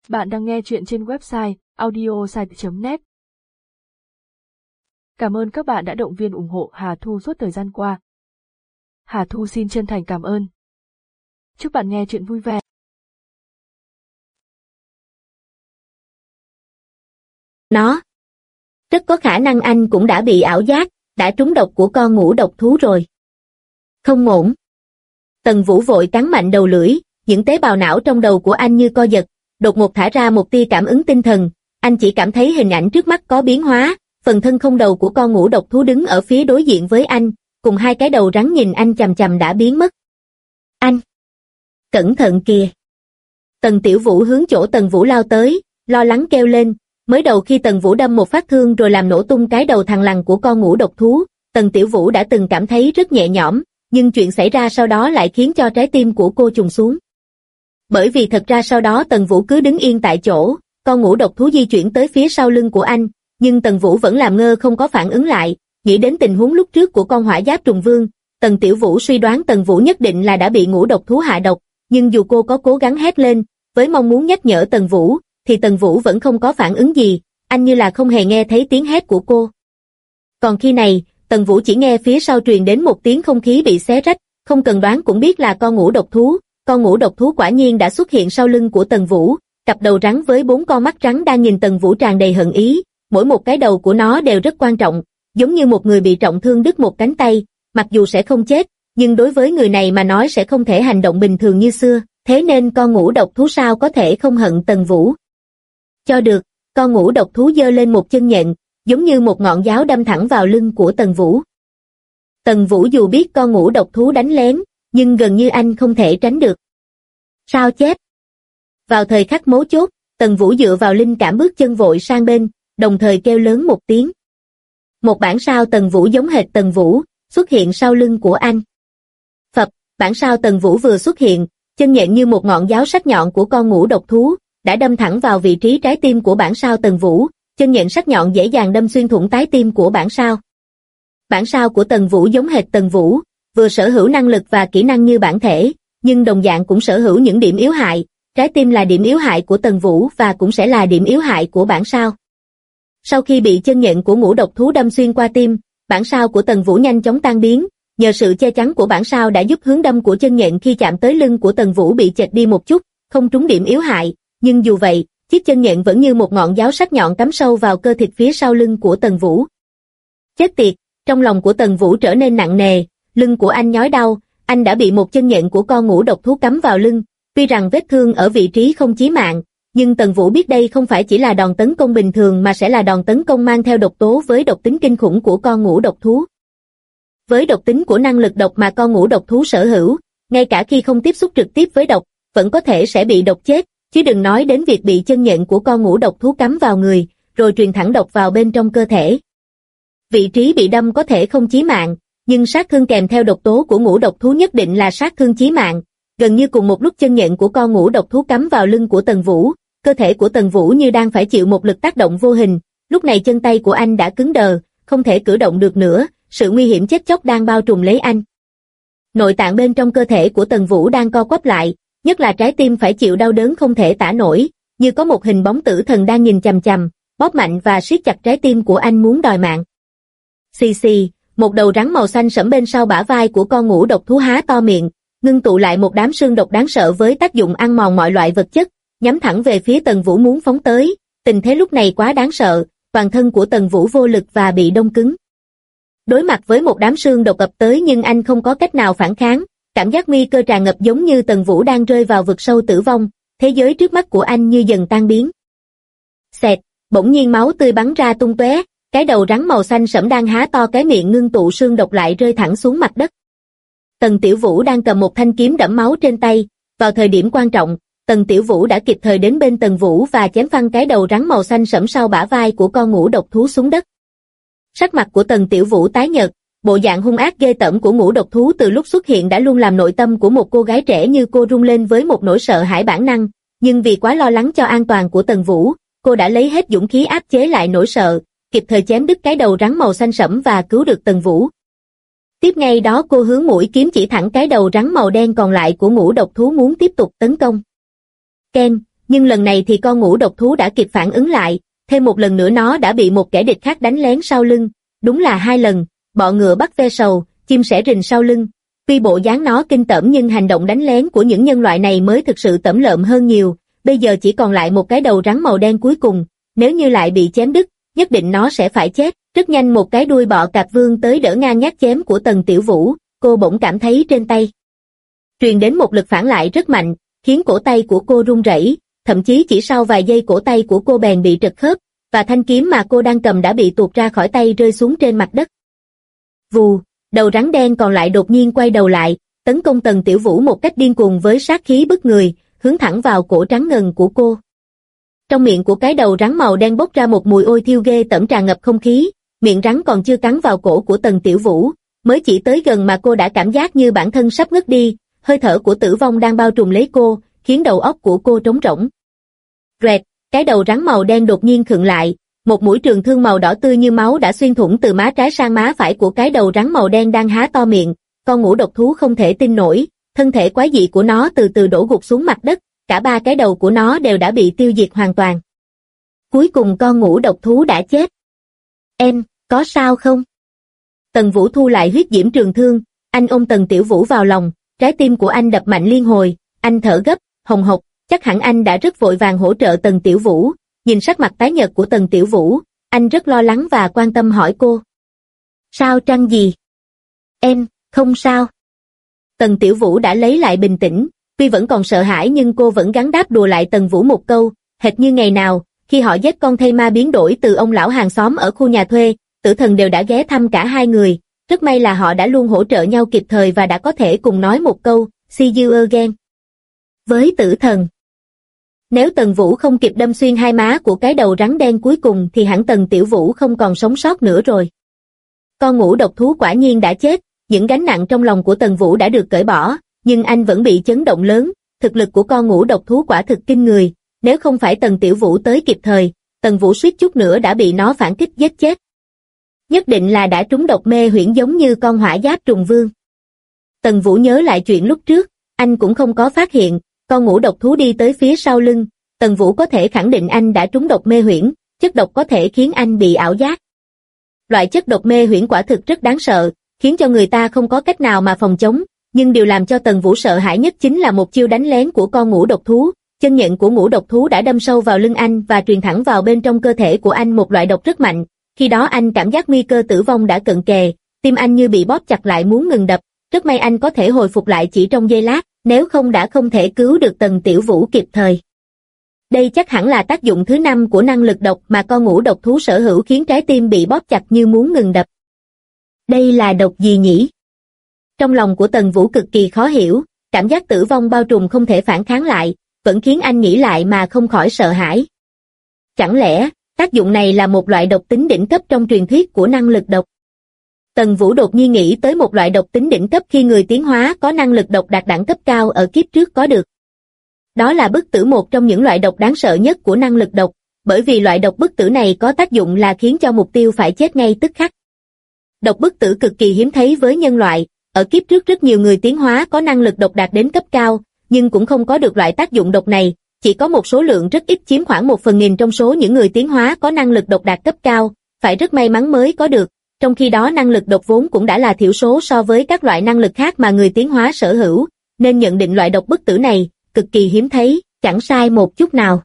Bạn đang nghe chuyện trên website audiosite.net. Cảm ơn các bạn đã động viên ủng hộ Hà Thu suốt thời gian qua. Hà Thu xin chân thành cảm ơn. Chúc bạn nghe chuyện vui vẻ. Nó. Rất có khả năng anh cũng đã bị ảo giác, đã trúng độc của con ngũ độc thú rồi. Không ổn. Tần Vũ vội cắn mạnh đầu lưỡi, những tế bào não trong đầu của anh như co giật, đột ngột thả ra một tia cảm ứng tinh thần, anh chỉ cảm thấy hình ảnh trước mắt có biến hóa, phần thân không đầu của con ngũ độc thú đứng ở phía đối diện với anh, cùng hai cái đầu rắn nhìn anh chằm chằm đã biến mất. Anh! Cẩn thận kìa! Tần Tiểu Vũ hướng chỗ Tần Vũ lao tới, lo lắng kêu lên, mới đầu khi Tần Vũ đâm một phát thương rồi làm nổ tung cái đầu thằn lằn của con ngũ độc thú, Tần Tiểu Vũ đã từng cảm thấy rất nhẹ nhõm, nhưng chuyện xảy ra sau đó lại khiến cho trái tim của cô trùng xuống. Bởi vì thật ra sau đó Tần Vũ cứ đứng yên tại chỗ, con ngũ độc thú di chuyển tới phía sau lưng của anh, nhưng Tần Vũ vẫn làm ngơ không có phản ứng lại, nghĩ đến tình huống lúc trước của con hỏa giáp trùng vương, Tần Tiểu Vũ suy đoán Tần Vũ nhất định là đã bị ngũ độc thú hạ độc, nhưng dù cô có cố gắng hét lên, với mong muốn nhắc nhở Tần Vũ, thì Tần Vũ vẫn không có phản ứng gì, anh như là không hề nghe thấy tiếng hét của cô. Còn khi này, Tần Vũ chỉ nghe phía sau truyền đến một tiếng không khí bị xé rách, không cần đoán cũng biết là con ngũ độc thú. Con ngũ độc thú quả nhiên đã xuất hiện sau lưng của Tần Vũ, cặp đầu rắn với 4 con mắt rắn đang nhìn Tần Vũ tràn đầy hận ý, mỗi một cái đầu của nó đều rất quan trọng, giống như một người bị trọng thương đứt một cánh tay, mặc dù sẽ không chết, nhưng đối với người này mà nói sẽ không thể hành động bình thường như xưa, thế nên con ngũ độc thú sao có thể không hận Tần Vũ. Cho được, con ngũ độc thú giơ lên một chân nhện, giống như một ngọn giáo đâm thẳng vào lưng của Tần Vũ. Tần Vũ dù biết con ngũ độc thú đánh lén, nhưng gần như anh không thể tránh được. Sao chép? Vào thời khắc mấu chốt, Tần Vũ dựa vào linh cảm bước chân vội sang bên, đồng thời kêu lớn một tiếng. Một bản sao Tần Vũ giống hệt Tần Vũ, xuất hiện sau lưng của anh. Phập, bản sao Tần Vũ vừa xuất hiện, chân nhện như một ngọn giáo sắc nhọn của con ngũ độc thú, đã đâm thẳng vào vị trí trái tim của bản sao Tần Vũ, chân nhện sắc nhọn dễ dàng đâm xuyên thủng trái tim của bản sao. Bản sao của Tần Vũ giống hệt Tần Vũ, vừa sở hữu năng lực và kỹ năng như bản thể, nhưng đồng dạng cũng sở hữu những điểm yếu hại, trái tim là điểm yếu hại của Tần Vũ và cũng sẽ là điểm yếu hại của bản sao. Sau khi bị chân nhện của ngũ độc thú đâm xuyên qua tim, bản sao của Tần Vũ nhanh chóng tan biến, nhờ sự che chắn của bản sao đã giúp hướng đâm của chân nhện khi chạm tới lưng của Tần Vũ bị chệch đi một chút, không trúng điểm yếu hại, nhưng dù vậy, chiếc chân nhện vẫn như một ngọn giáo sắc nhọn cắm sâu vào cơ thịt phía sau lưng của Tần Vũ. Chết tiệt, trong lòng của Tần Vũ trở nên nặng nề, lưng của anh nhói đau, anh đã bị một chân nhện của con ngũ độc thú cắm vào lưng, tuy rằng vết thương ở vị trí không chí mạng, nhưng Tần Vũ biết đây không phải chỉ là đòn tấn công bình thường mà sẽ là đòn tấn công mang theo độc tố với độc tính kinh khủng của con ngũ độc thú. Với độc tính của năng lực độc mà con ngũ độc thú sở hữu, ngay cả khi không tiếp xúc trực tiếp với độc, vẫn có thể sẽ bị độc chết, chứ đừng nói đến việc bị chân nhện của con ngũ độc thú cắm vào người, rồi truyền thẳng độc vào bên trong cơ thể. Vị trí bị đâm có thể không chí mạng, nhưng sát thương kèm theo độc tố của ngũ độc thú nhất định là sát thương chí mạng. Gần như cùng một lúc chân nhện của con ngũ độc thú cắm vào lưng của Tần Vũ, cơ thể của Tần Vũ như đang phải chịu một lực tác động vô hình, lúc này chân tay của anh đã cứng đờ, không thể cử động được nữa, sự nguy hiểm chết chóc đang bao trùm lấy anh. Nội tạng bên trong cơ thể của Tần Vũ đang co quắp lại, nhất là trái tim phải chịu đau đớn không thể tả nổi, như có một hình bóng tử thần đang nhìn chằm chằm, bóp mạnh và siết chặt trái tim của anh muốn đòi mạng. Xì xì, một đầu rắn màu xanh sẫm bên sau bả vai của con ngũ độc thú há to miệng, ngưng tụ lại một đám xương độc đáng sợ với tác dụng ăn mòn mọi loại vật chất, nhắm thẳng về phía Tần Vũ muốn phóng tới. Tình thế lúc này quá đáng sợ, toàn thân của Tần Vũ vô lực và bị đông cứng. Đối mặt với một đám xương độc ập tới nhưng anh không có cách nào phản kháng, cảm giác nguy cơ tràn ngập giống như Tần Vũ đang rơi vào vực sâu tử vong, thế giới trước mắt của anh như dần tan biến. Xẹt, bỗng nhiên máu tươi bắn ra tung tóe, cái đầu rắn màu xanh sẫm đang há to cái miệng ngưng tụ xương độc lại rơi thẳng xuống mặt đất. Tần Tiểu Vũ đang cầm một thanh kiếm đẫm máu trên tay, vào thời điểm quan trọng, Tần Tiểu Vũ đã kịp thời đến bên Tần Vũ và chém phăng cái đầu rắn màu xanh sẫm sau bả vai của con ngũ độc thú xuống đất. Sắc mặt của Tần Tiểu Vũ tái nhợt, bộ dạng hung ác ghê tởm của ngũ độc thú từ lúc xuất hiện đã luôn làm nội tâm của một cô gái trẻ như cô rung lên với một nỗi sợ hãi bản năng, nhưng vì quá lo lắng cho an toàn của Tần Vũ, cô đã lấy hết dũng khí áp chế lại nỗi sợ, kịp thời chém đứt cái đầu rắn màu xanh sẫm và cứu được Tần Vũ. Tiếp ngay đó cô hướng mũi kiếm chỉ thẳng cái đầu rắn màu đen còn lại của ngũ độc thú muốn tiếp tục tấn công. Ken, nhưng lần này thì con ngũ độc thú đã kịp phản ứng lại, thêm một lần nữa nó đã bị một kẻ địch khác đánh lén sau lưng, đúng là 2 lần, bọ ngựa bắt ve sầu, chim sẻ rình sau lưng. Tuy bộ dáng nó kinh tởm nhưng hành động đánh lén của những nhân loại này mới thực sự tởm lợm hơn nhiều, bây giờ chỉ còn lại một cái đầu rắn màu đen cuối cùng, nếu như lại bị chém đứt, nhất định nó sẽ phải chết. Rất nhanh một cái đuôi bọ cạp vươn tới đỡ ngang nhát chém của Tần Tiểu Vũ, cô bỗng cảm thấy trên tay truyền đến một lực phản lại rất mạnh, khiến cổ tay của cô run rẩy, thậm chí chỉ sau vài giây cổ tay của cô bèn bị trật khớp, và thanh kiếm mà cô đang cầm đã bị tuột ra khỏi tay rơi xuống trên mặt đất. Vù, đầu rắn đen còn lại đột nhiên quay đầu lại, tấn công Tần Tiểu Vũ một cách điên cuồng với sát khí bức người, hướng thẳng vào cổ trắng ngần của cô. Trong miệng của cái đầu rắn màu đen bốc ra một mùi ôi thiêu ghê tởm tràn ngập không khí, miệng rắn còn chưa cắn vào cổ của Tần Tiểu Vũ, mới chỉ tới gần mà cô đã cảm giác như bản thân sắp ngất đi, hơi thở của tử vong đang bao trùm lấy cô, khiến đầu óc của cô trống rỗng. Rẹt, cái đầu rắn màu đen đột nhiên khựng lại, một mũi trường thương màu đỏ tươi như máu đã xuyên thủng từ má trái sang má phải của cái đầu rắn màu đen đang há to miệng. Con ngũ độc thú không thể tin nổi, thân thể quái dị của nó từ từ đổ gục xuống mặt đất, cả 3 cái đầu của nó đều đã bị tiêu diệt hoàn toàn. Cuối cùng con ngũ độc thú đã chết. Em, có sao không? Tần Vũ thu lại huyết diễm trường thương, anh ôm Tần Tiểu Vũ vào lòng, trái tim của anh đập mạnh liên hồi, anh thở gấp, hồng hộc, chắc hẳn anh đã rất vội vàng hỗ trợ Tần Tiểu Vũ. Nhìn sắc mặt tái nhợt của Tần Tiểu Vũ, anh rất lo lắng và quan tâm hỏi cô. Sao Trăng gì? Em, không sao. Tần Tiểu Vũ đã lấy lại bình tĩnh, tuy vẫn còn sợ hãi nhưng cô vẫn gắng đáp đùa lại Tần Vũ một câu, hệt như ngày nào, khi họ giết con thây ma biến đổi từ ông lão hàng xóm ở khu nhà thuê, Tử Thần đều đã ghé thăm cả 2 người, rất may là họ đã luôn hỗ trợ nhau kịp thời và đã có thể cùng nói một câu, see you again. Với Tử Thần. Nếu Tần Vũ không kịp đâm xuyên 2 má của cái đầu rắn đen cuối cùng thì hẳn Tần Tiểu Vũ không còn sống sót nữa rồi. Con ngũ độc thú quả nhiên đã chết, những gánh nặng trong lòng của Tần Vũ đã được cởi bỏ, nhưng anh vẫn bị chấn động lớn, thực lực của con ngũ độc thú quả thực kinh người, nếu không phải Tần Tiểu Vũ tới kịp thời, Tần Vũ suýt chút nữa đã bị nó phản kích giết chết. Nhất định là đã trúng độc mê huyễn giống như con hỏa giáp trùng vương. Tần Vũ nhớ lại chuyện lúc trước, anh cũng không có phát hiện, con ngũ độc thú đi tới phía sau lưng, Tần Vũ có thể khẳng định anh đã trúng độc mê huyễn, chất độc có thể khiến anh bị ảo giác. Loại chất độc mê huyễn quả thực rất đáng sợ, khiến cho người ta không có cách nào mà phòng chống, nhưng điều làm cho Tần Vũ sợ hãi nhất chính là một chiêu đánh lén của con ngũ độc thú. Chân nhện của ngũ độc thú đã đâm sâu vào lưng anh và truyền thẳng vào bên trong cơ thể của anh một loại độc rất mạnh, khi đó anh cảm giác nguy cơ tử vong đã cận kề, tim anh như bị bóp chặt lại muốn ngừng đập, rất may anh có thể hồi phục lại chỉ trong giây lát, nếu không đã không thể cứu được Tần Tiểu Vũ kịp thời. Đây chắc hẳn là tác dụng thứ 5 của năng lực độc mà con ngũ độc thú sở hữu khiến trái tim bị bóp chặt như muốn ngừng đập. Đây là độc gì nhỉ? Trong lòng của Tần Vũ cực kỳ khó hiểu, cảm giác tử vong bao trùm không thể phản kháng lại, vẫn khiến anh nghĩ lại mà không khỏi sợ hãi. Chẳng lẽ, tác dụng này là một loại độc tính đỉnh cấp trong truyền thuyết của năng lực độc? Tần Vũ đột nhiên nghĩ tới một loại độc tính đỉnh cấp khi người tiến hóa có năng lực độc đạt đẳng cấp cao ở kiếp trước có được. Đó là bức tử, một trong những loại độc đáng sợ nhất của năng lực độc, bởi vì loại độc bức tử này có tác dụng là khiến cho mục tiêu phải chết ngay tức khắc. Độc bức tử cực kỳ hiếm thấy với nhân loại, ở kiếp trước rất nhiều người tiến hóa có năng lực độc đạt đến cấp cao, nhưng cũng không có được loại tác dụng độc này, chỉ có một số lượng rất ít chiếm khoảng 1/1000 trong số những người tiến hóa có năng lực độc đạt cấp cao, phải rất may mắn mới có được, trong khi đó năng lực độc vốn cũng đã là thiểu số so với các loại năng lực khác mà người tiến hóa sở hữu, nên nhận định loại độc bức tử này cực kỳ hiếm thấy, chẳng sai một chút nào.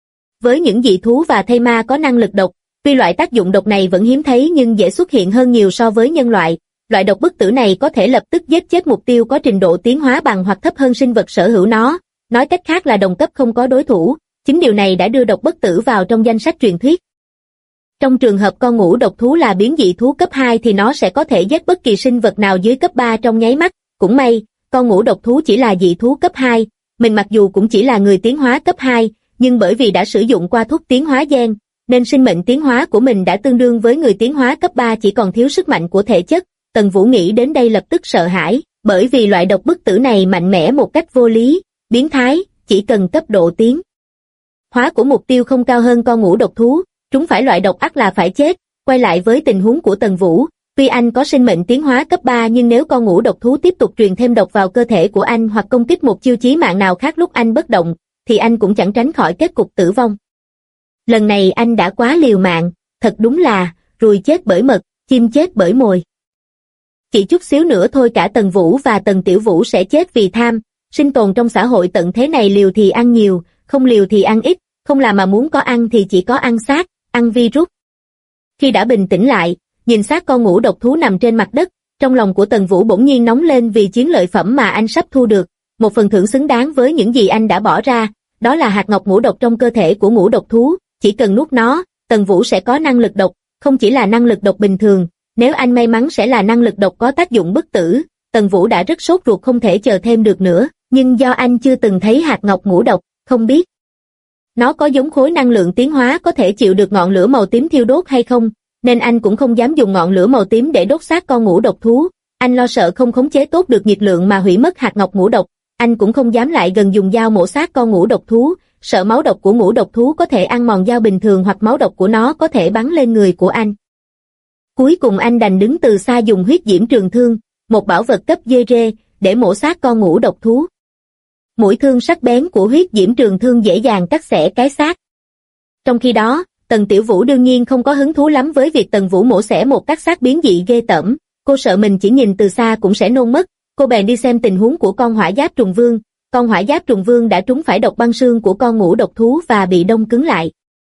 Với những dị thú và thây ma có năng lực độc, tuy loại tác dụng độc này vẫn hiếm thấy nhưng dễ xuất hiện hơn nhiều so với nhân loại. Loại độc bức tử này có thể lập tức giết chết mục tiêu có trình độ tiến hóa bằng hoặc thấp hơn sinh vật sở hữu nó, nói cách khác là đồng cấp không có đối thủ, chính điều này đã đưa độc bức tử vào trong danh sách truyền thuyết. Trong trường hợp con ngũ độc thú là biến dị thú cấp 2 thì nó sẽ có thể giết bất kỳ sinh vật nào dưới cấp 3 trong nháy mắt, cũng may, con ngũ độc thú chỉ là dị thú cấp 2, mình mặc dù cũng chỉ là người tiến hóa cấp 2, nhưng bởi vì đã sử dụng qua thuốc tiến hóa gen, nên sinh mệnh tiến hóa của mình đã tương đương với người tiến hóa cấp 3 chỉ còn thiếu sức mạnh của thể chất. Tần Vũ nghĩ đến đây lập tức sợ hãi, bởi vì loại độc bức tử này mạnh mẽ một cách vô lý, biến thái, chỉ cần cấp độ tiến hóa của mục tiêu không cao hơn con ngũ độc thú, trúng phải loại độc ắt là phải chết. Quay lại với tình huống của Tần Vũ, tuy anh có sinh mệnh tiến hóa cấp 3 nhưng nếu con ngũ độc thú tiếp tục truyền thêm độc vào cơ thể của anh hoặc công kích một chiêu chí mạng nào khác lúc anh bất động, thì anh cũng chẳng tránh khỏi kết cục tử vong. Lần này anh đã quá liều mạng, thật đúng là, ruồi chết bởi mật, chim chết bởi mồi. Chỉ chút xíu nữa thôi cả Tần Vũ và Tần Tiểu Vũ sẽ chết vì tham, sinh tồn trong xã hội tận thế này liều thì ăn nhiều, không liều thì ăn ít, không là mà muốn có ăn thì chỉ có ăn xác, ăn virus. Khi đã bình tĩnh lại, nhìn xác con ngũ độc thú nằm trên mặt đất, trong lòng của Tần Vũ bỗng nhiên nóng lên vì chiến lợi phẩm mà anh sắp thu được, một phần thưởng xứng đáng với những gì anh đã bỏ ra, đó là hạt ngọc ngũ độc trong cơ thể của ngũ độc thú, chỉ cần nuốt nó, Tần Vũ sẽ có năng lực độc, không chỉ là năng lực độc bình thường, nếu anh may mắn sẽ là năng lực độc có tác dụng bất tử. Tần Vũ đã rất sốt ruột không thể chờ thêm được nữa, nhưng do anh chưa từng thấy hạt ngọc ngũ độc, không biết nó có giống khối năng lượng tiến hóa có thể chịu được ngọn lửa màu tím thiêu đốt hay không, nên anh cũng không dám dùng ngọn lửa màu tím để đốt xác con ngũ độc thú. Anh lo sợ không khống chế tốt được nhiệt lượng mà hủy mất hạt ngọc ngũ độc. Anh cũng không dám lại gần dùng dao mổ xác con ngũ độc thú, sợ máu độc của ngũ độc thú có thể ăn mòn dao bình thường hoặc máu độc của nó có thể bắn lên người của anh. Cuối cùng anh đành đứng từ xa dùng huyết diễm trường thương, một bảo vật cấp dê rê, để mổ xác con ngũ độc thú. Mũi thương sắc bén của huyết diễm trường thương dễ dàng cắt xẻ cái xác. Trong khi đó, Tần Tiểu Vũ đương nhiên không có hứng thú lắm với việc Tần Vũ mổ xẻ một các xác biến dị ghê tởm, cô sợ mình chỉ nhìn từ xa cũng sẽ nôn mất, cô bèn đi xem tình huống của con hỏa giáp trùng vương. Con hỏa giáp trùng vương đã trúng phải độc băng xương của con ngũ độc thú và bị đông cứng lại.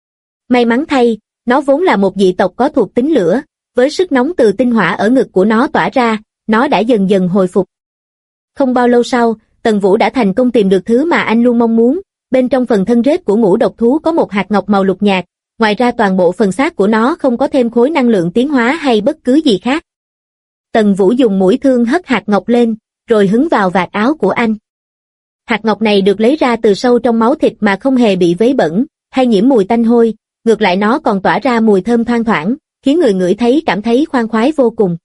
May mắn thay, nó vốn là một dị tộc có thuộc tính lửa, với sức nóng từ tinh hỏa ở ngực của nó tỏa ra, nó đã dần dần hồi phục. Không bao lâu sau, Tần Vũ đã thành công tìm được thứ mà anh luôn mong muốn, bên trong phần thân rết của ngũ độc thú có một hạt ngọc màu lục nhạt, ngoài ra toàn bộ phần xác của nó không có thêm khối năng lượng tiến hóa hay bất cứ gì khác. Tần Vũ dùng mũi thương hất hạt ngọc lên, rồi hứng vào vạt áo của anh. Hạt ngọc này được lấy ra từ sâu trong máu thịt mà không hề bị vấy bẩn, hay nhiễm mùi tanh hôi, ngược lại nó còn tỏa ra mùi thơm thoang thoảng, khiến người ngửi thấy cảm thấy khoan khoái vô cùng.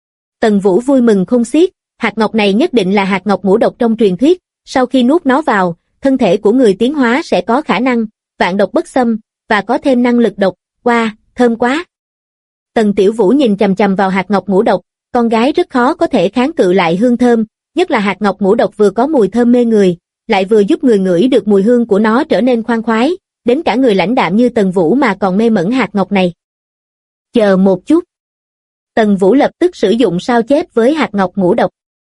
Tần Vũ vui mừng không xiết, hạt ngọc này nhất định là hạt ngọc ngũ độc trong truyền thuyết, sau khi nuốt nó vào, thân thể của người tiến hóa sẽ có khả năng vạn độc bất xâm, và có thêm năng lực độc. Wow, thơm quá. Tần Tiểu Vũ nhìn chằm chằm vào hạt ngọc ngũ độc, con gái rất khó có thể kháng cự lại hương thơm, nhất là hạt ngọc ngũ độc vừa có mùi thơm mê người, lại vừa giúp người ngửi được mùi hương của nó trở nên khoan khoái, đến cả người lãnh đạm như Tần Vũ mà còn mê mẩn hạt ngọc này. Chờ một chút. Tần Vũ lập tức sử dụng sao chép với hạt ngọc ngũ độc.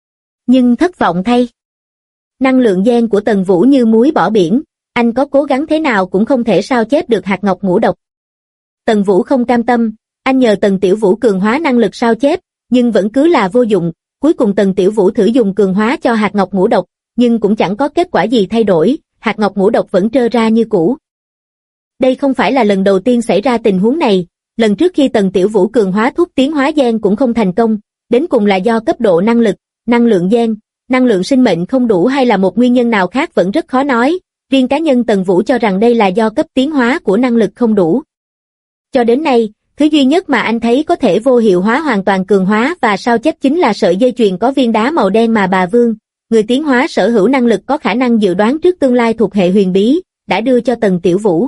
Nhưng thất vọng thay. Năng lượng gen của Tần Vũ như muối bỏ biển, anh có cố gắng thế nào cũng không thể sao chép được hạt ngọc ngũ độc. Tần Vũ không cam tâm, anh nhờ Tần Tiểu Vũ cường hóa năng lực sao chép, nhưng vẫn cứ là vô dụng. Cuối cùng Tần Tiểu Vũ thử dùng cường hóa cho hạt ngọc ngũ độc, nhưng cũng chẳng có kết quả gì thay đổi, hạt ngọc ngũ độc vẫn trơ ra như cũ. Đây không phải là lần đầu tiên xảy ra tình huống này, lần trước khi Tần Tiểu Vũ cường hóa thuốc tiến hóa gen cũng không thành công, đến cùng là do cấp độ năng lực, năng lượng gen, năng lượng sinh mệnh không đủ hay là một nguyên nhân nào khác vẫn rất khó nói, riêng cá nhân Tần Vũ cho rằng đây là do cấp tiến hóa của năng lực không đủ. Cho đến nay, thứ duy nhất mà anh thấy có thể vô hiệu hóa hoàn toàn cường hóa và sao chép chính là sợi dây chuyền có viên đá màu đen mà bà Vương, người tiến hóa sở hữu năng lực có khả năng dự đoán trước tương lai thuộc hệ huyền bí, đã đưa cho Tần Tiểu Vũ.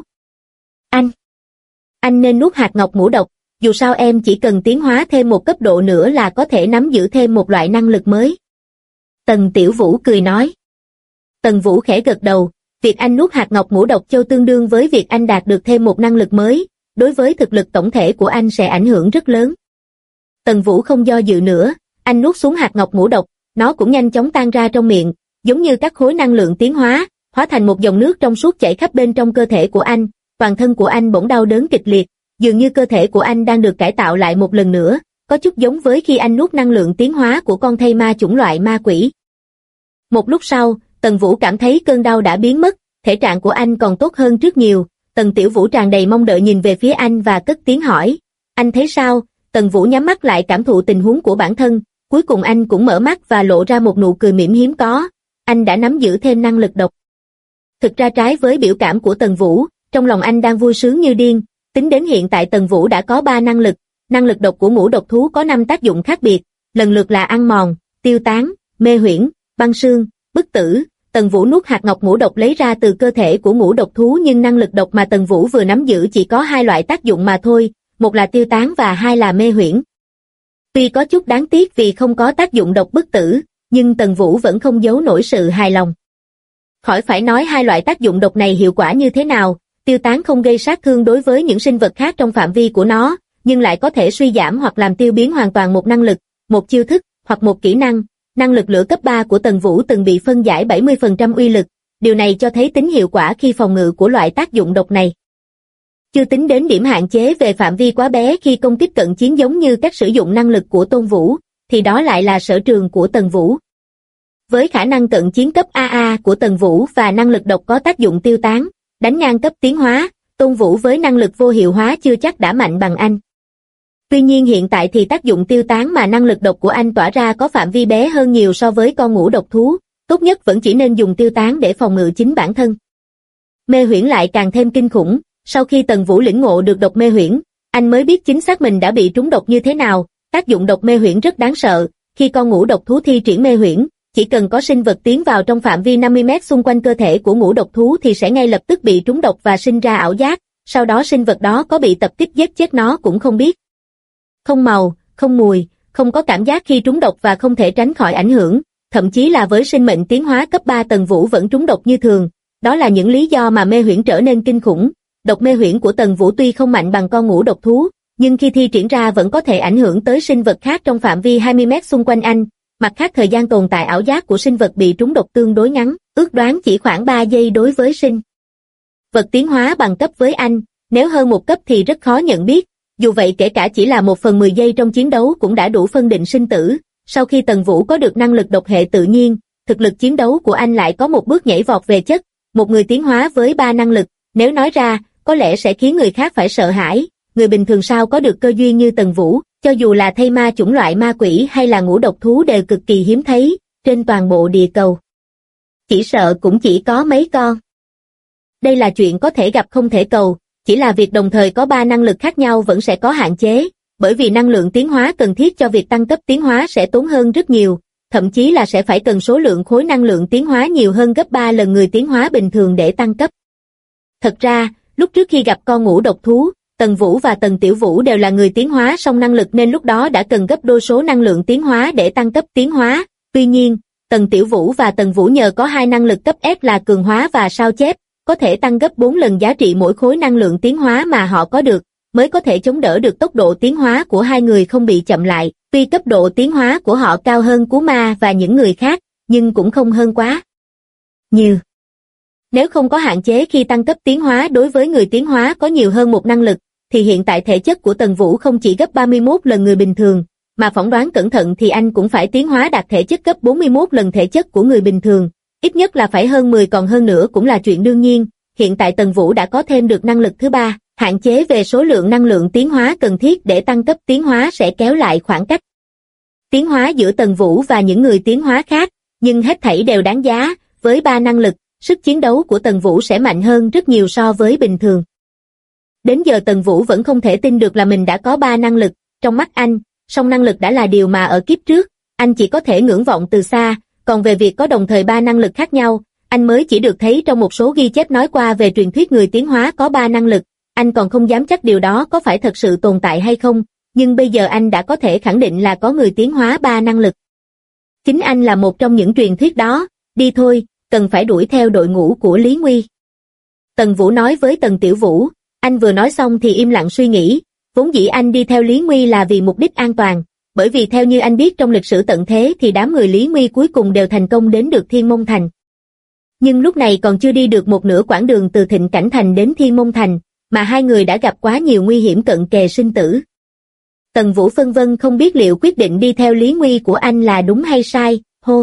Anh nên nuốt hạt ngọc ngũ độc, dù sao em chỉ cần tiến hóa thêm một cấp độ nữa là có thể nắm giữ thêm một loại năng lực mới. Tần Tiểu Vũ cười nói. Tần Vũ khẽ gật đầu, việc anh nuốt hạt ngọc ngũ độc châu tương đương với việc anh đạt được thêm một năng lực mới, đối với thực lực tổng thể của anh sẽ ảnh hưởng rất lớn. Tần Vũ không do dự nữa, anh nuốt xuống hạt ngọc ngũ độc, nó cũng nhanh chóng tan ra trong miệng, giống như các khối năng lượng tiến hóa, hóa thành một dòng nước trong suốt chảy khắp bên trong cơ thể của anh, toàn thân của anh bỗng đau đớn kịch liệt, dường như cơ thể của anh đang được cải tạo lại một lần nữa, có chút giống với khi anh nuốt năng lượng tiến hóa của con thây ma chủng loại ma quỷ. Một lúc sau, Tần Vũ cảm thấy cơn đau đã biến mất, thể trạng của anh còn tốt hơn trước nhiều. Tần Tiểu Vũ tràn đầy mong đợi nhìn về phía anh và cất tiếng hỏi, anh thấy sao? Tần Vũ nhắm mắt lại cảm thụ tình huống của bản thân, cuối cùng anh cũng mở mắt và lộ ra một nụ cười mỉm hiếm có, anh đã nắm giữ thêm năng lực độc. Thực ra trái với biểu cảm của Tần Vũ, trong lòng anh đang vui sướng như điên, tính đến hiện tại Tần Vũ đã có 3 năng lực độc của ngũ độc thú có 5 tác dụng khác biệt, lần lượt là ăn mòn, tiêu tán, mê huyễn, băng xương, bất tử. Tần Vũ nuốt hạt ngọc ngũ độc lấy ra từ cơ thể của ngũ độc thú nhưng năng lực độc mà Tần Vũ vừa nắm giữ chỉ có 2 loại tác dụng mà thôi, một là tiêu tán và 2 là mê huyễn. Tuy có chút đáng tiếc vì không có tác dụng độc bất tử, nhưng Tần Vũ vẫn không giấu nổi sự hài lòng. Khỏi phải nói hai loại tác dụng độc này hiệu quả như thế nào, tiêu tán không gây sát thương đối với những sinh vật khác trong phạm vi của nó, nhưng lại có thể suy giảm hoặc làm tiêu biến hoàn toàn một năng lực, một chiêu thức, hoặc một kỹ năng. Năng lực lửa cấp 3 của Tần Vũ từng bị phân giải 70% uy lực, điều này cho thấy tính hiệu quả khi phòng ngự của loại tác dụng độc này. Chưa tính đến điểm hạn chế về phạm vi quá bé khi công kích cận chiến giống như cách sử dụng năng lực của Tôn Vũ, thì đó lại là sở trường của Tần Vũ. Với khả năng cận chiến cấp AA của Tần Vũ và năng lực độc có tác dụng tiêu tán, đánh ngang cấp tiến hóa, Tôn Vũ với năng lực vô hiệu hóa chưa chắc đã mạnh bằng anh. Tuy nhiên hiện tại thì tác dụng tiêu tán mà năng lực độc của anh tỏa ra có phạm vi bé hơn nhiều so với con ngũ độc thú, tốt nhất vẫn chỉ nên dùng tiêu tán để phòng ngự chính bản thân. Mê huyễn lại càng thêm kinh khủng, sau khi Tần Vũ lĩnh ngộ được độc mê huyễn, anh mới biết chính xác mình đã bị trúng độc như thế nào. Tác dụng độc mê huyễn rất đáng sợ, khi con ngũ độc thú thi triển mê huyễn, chỉ cần có sinh vật tiến vào trong phạm vi 50 mét xung quanh cơ thể của ngũ độc thú thì sẽ ngay lập tức bị trúng độc và sinh ra ảo giác, sau đó sinh vật đó có bị tập kích giết chết nó cũng không biết. Không màu, không mùi, không có cảm giác khi trúng độc và không thể tránh khỏi ảnh hưởng, thậm chí là với sinh mệnh tiến hóa cấp 3 Tần Vũ vẫn trúng độc như thường, đó là những lý do mà mê huyễn trở nên kinh khủng. Độc mê huyễn của Tần Vũ tuy không mạnh bằng con ngũ độc thú, nhưng khi thi triển ra vẫn có thể ảnh hưởng tới sinh vật khác trong phạm vi 20 mét xung quanh anh. Mặt khác thời gian tồn tại ảo giác của sinh vật bị trúng độc tương đối ngắn, ước đoán chỉ khoảng 3 giây đối với sinh vật tiến hóa bằng cấp với anh, nếu hơn một cấp thì rất khó nhận biết. Dù vậy kể cả chỉ là 1/10 giây trong chiến đấu cũng đã đủ phân định sinh tử. Sau khi Tần Vũ có được năng lực độc hệ tự nhiên, thực lực chiến đấu của anh lại có một bước nhảy vọt về chất. Một người tiến hóa với 3 năng lực, nếu nói ra, có lẽ sẽ khiến người khác phải sợ hãi. Người bình thường sao có được cơ duyên như Tần Vũ, cho dù là thây ma chủng loại ma quỷ hay là ngũ độc thú đều cực kỳ hiếm thấy, trên toàn bộ địa cầu. Chỉ sợ cũng chỉ có mấy con. Đây là chuyện có thể gặp không thể cầu, chỉ là việc đồng thời có 3 năng lực khác nhau vẫn sẽ có hạn chế, bởi vì năng lượng tiến hóa cần thiết cho việc tăng cấp tiến hóa sẽ tốn hơn rất nhiều, thậm chí là sẽ phải cần số lượng khối năng lượng tiến hóa nhiều hơn gấp 3 lần người tiến hóa bình thường để tăng cấp. Thật ra, lúc trước khi gặp con ngũ độc thú, Tần Vũ và Tần Tiểu Vũ đều là người tiến hóa song năng lực nên lúc đó đã cần gấp đôi số năng lượng tiến hóa để tăng cấp tiến hóa. Tuy nhiên, Tần Tiểu Vũ và Tần Vũ nhờ có 2 năng lực cấp S là cường hóa và sao chép, có thể tăng gấp 4 lần giá trị mỗi khối năng lượng tiến hóa mà họ có được, mới có thể chống đỡ được tốc độ tiến hóa của hai người không bị chậm lại. Tuy cấp độ tiến hóa của họ cao hơn Cú Ma và những người khác, nhưng cũng không hơn quá nhiều. Nếu không có hạn chế khi tăng cấp tiến hóa đối với người tiến hóa có nhiều hơn một năng lực, thì hiện tại thể chất của Tần Vũ không chỉ gấp 31 lần người bình thường, mà phỏng đoán cẩn thận thì anh cũng phải tiến hóa đạt thể chất gấp 41 lần thể chất của người bình thường, ít nhất là phải hơn 10 còn hơn nữa cũng là chuyện đương nhiên. Hiện tại Tần Vũ đã có thêm được năng lực thứ 3, hạn chế về số lượng năng lượng tiến hóa cần thiết để tăng cấp tiến hóa sẽ kéo lại khoảng cách tiến hóa giữa Tần Vũ và những người tiến hóa khác, nhưng hết thảy đều đáng giá, với 3 năng lực, sức chiến đấu của Tần Vũ sẽ mạnh hơn rất nhiều so với bình thường. Đến giờ Tần Vũ vẫn không thể tin được là mình đã có 3 năng lực, trong mắt anh, song năng lực đã là điều mà ở kiếp trước, anh chỉ có thể ngưỡng vọng từ xa, còn về việc có đồng thời 3 năng lực khác nhau, anh mới chỉ được thấy trong một số ghi chép nói qua về truyền thuyết người tiến hóa có 3 năng lực, anh còn không dám chắc điều đó có phải thật sự tồn tại hay không, nhưng bây giờ anh đã có thể khẳng định là có người tiến hóa 3 năng lực. Chính anh là một trong những truyền thuyết đó, đi thôi, cần phải đuổi theo đội ngũ của Lý Nguy. Tần Vũ nói với Tần Tiểu Vũ, anh vừa nói xong thì im lặng suy nghĩ, vốn dĩ anh đi theo Lý Nguy là vì mục đích an toàn, bởi vì theo như anh biết trong lịch sử tận thế thì đám người Lý Nguy cuối cùng đều thành công đến được Thiên Môn Thành. Nhưng lúc này còn chưa đi được một nửa quãng đường từ Thịnh Cảnh Thành đến Thiên Môn Thành, mà hai người đã gặp quá nhiều nguy hiểm cận kề sinh tử. Tần Vũ phân vân không biết liệu quyết định đi theo Lý Nguy của anh là đúng hay sai, hô.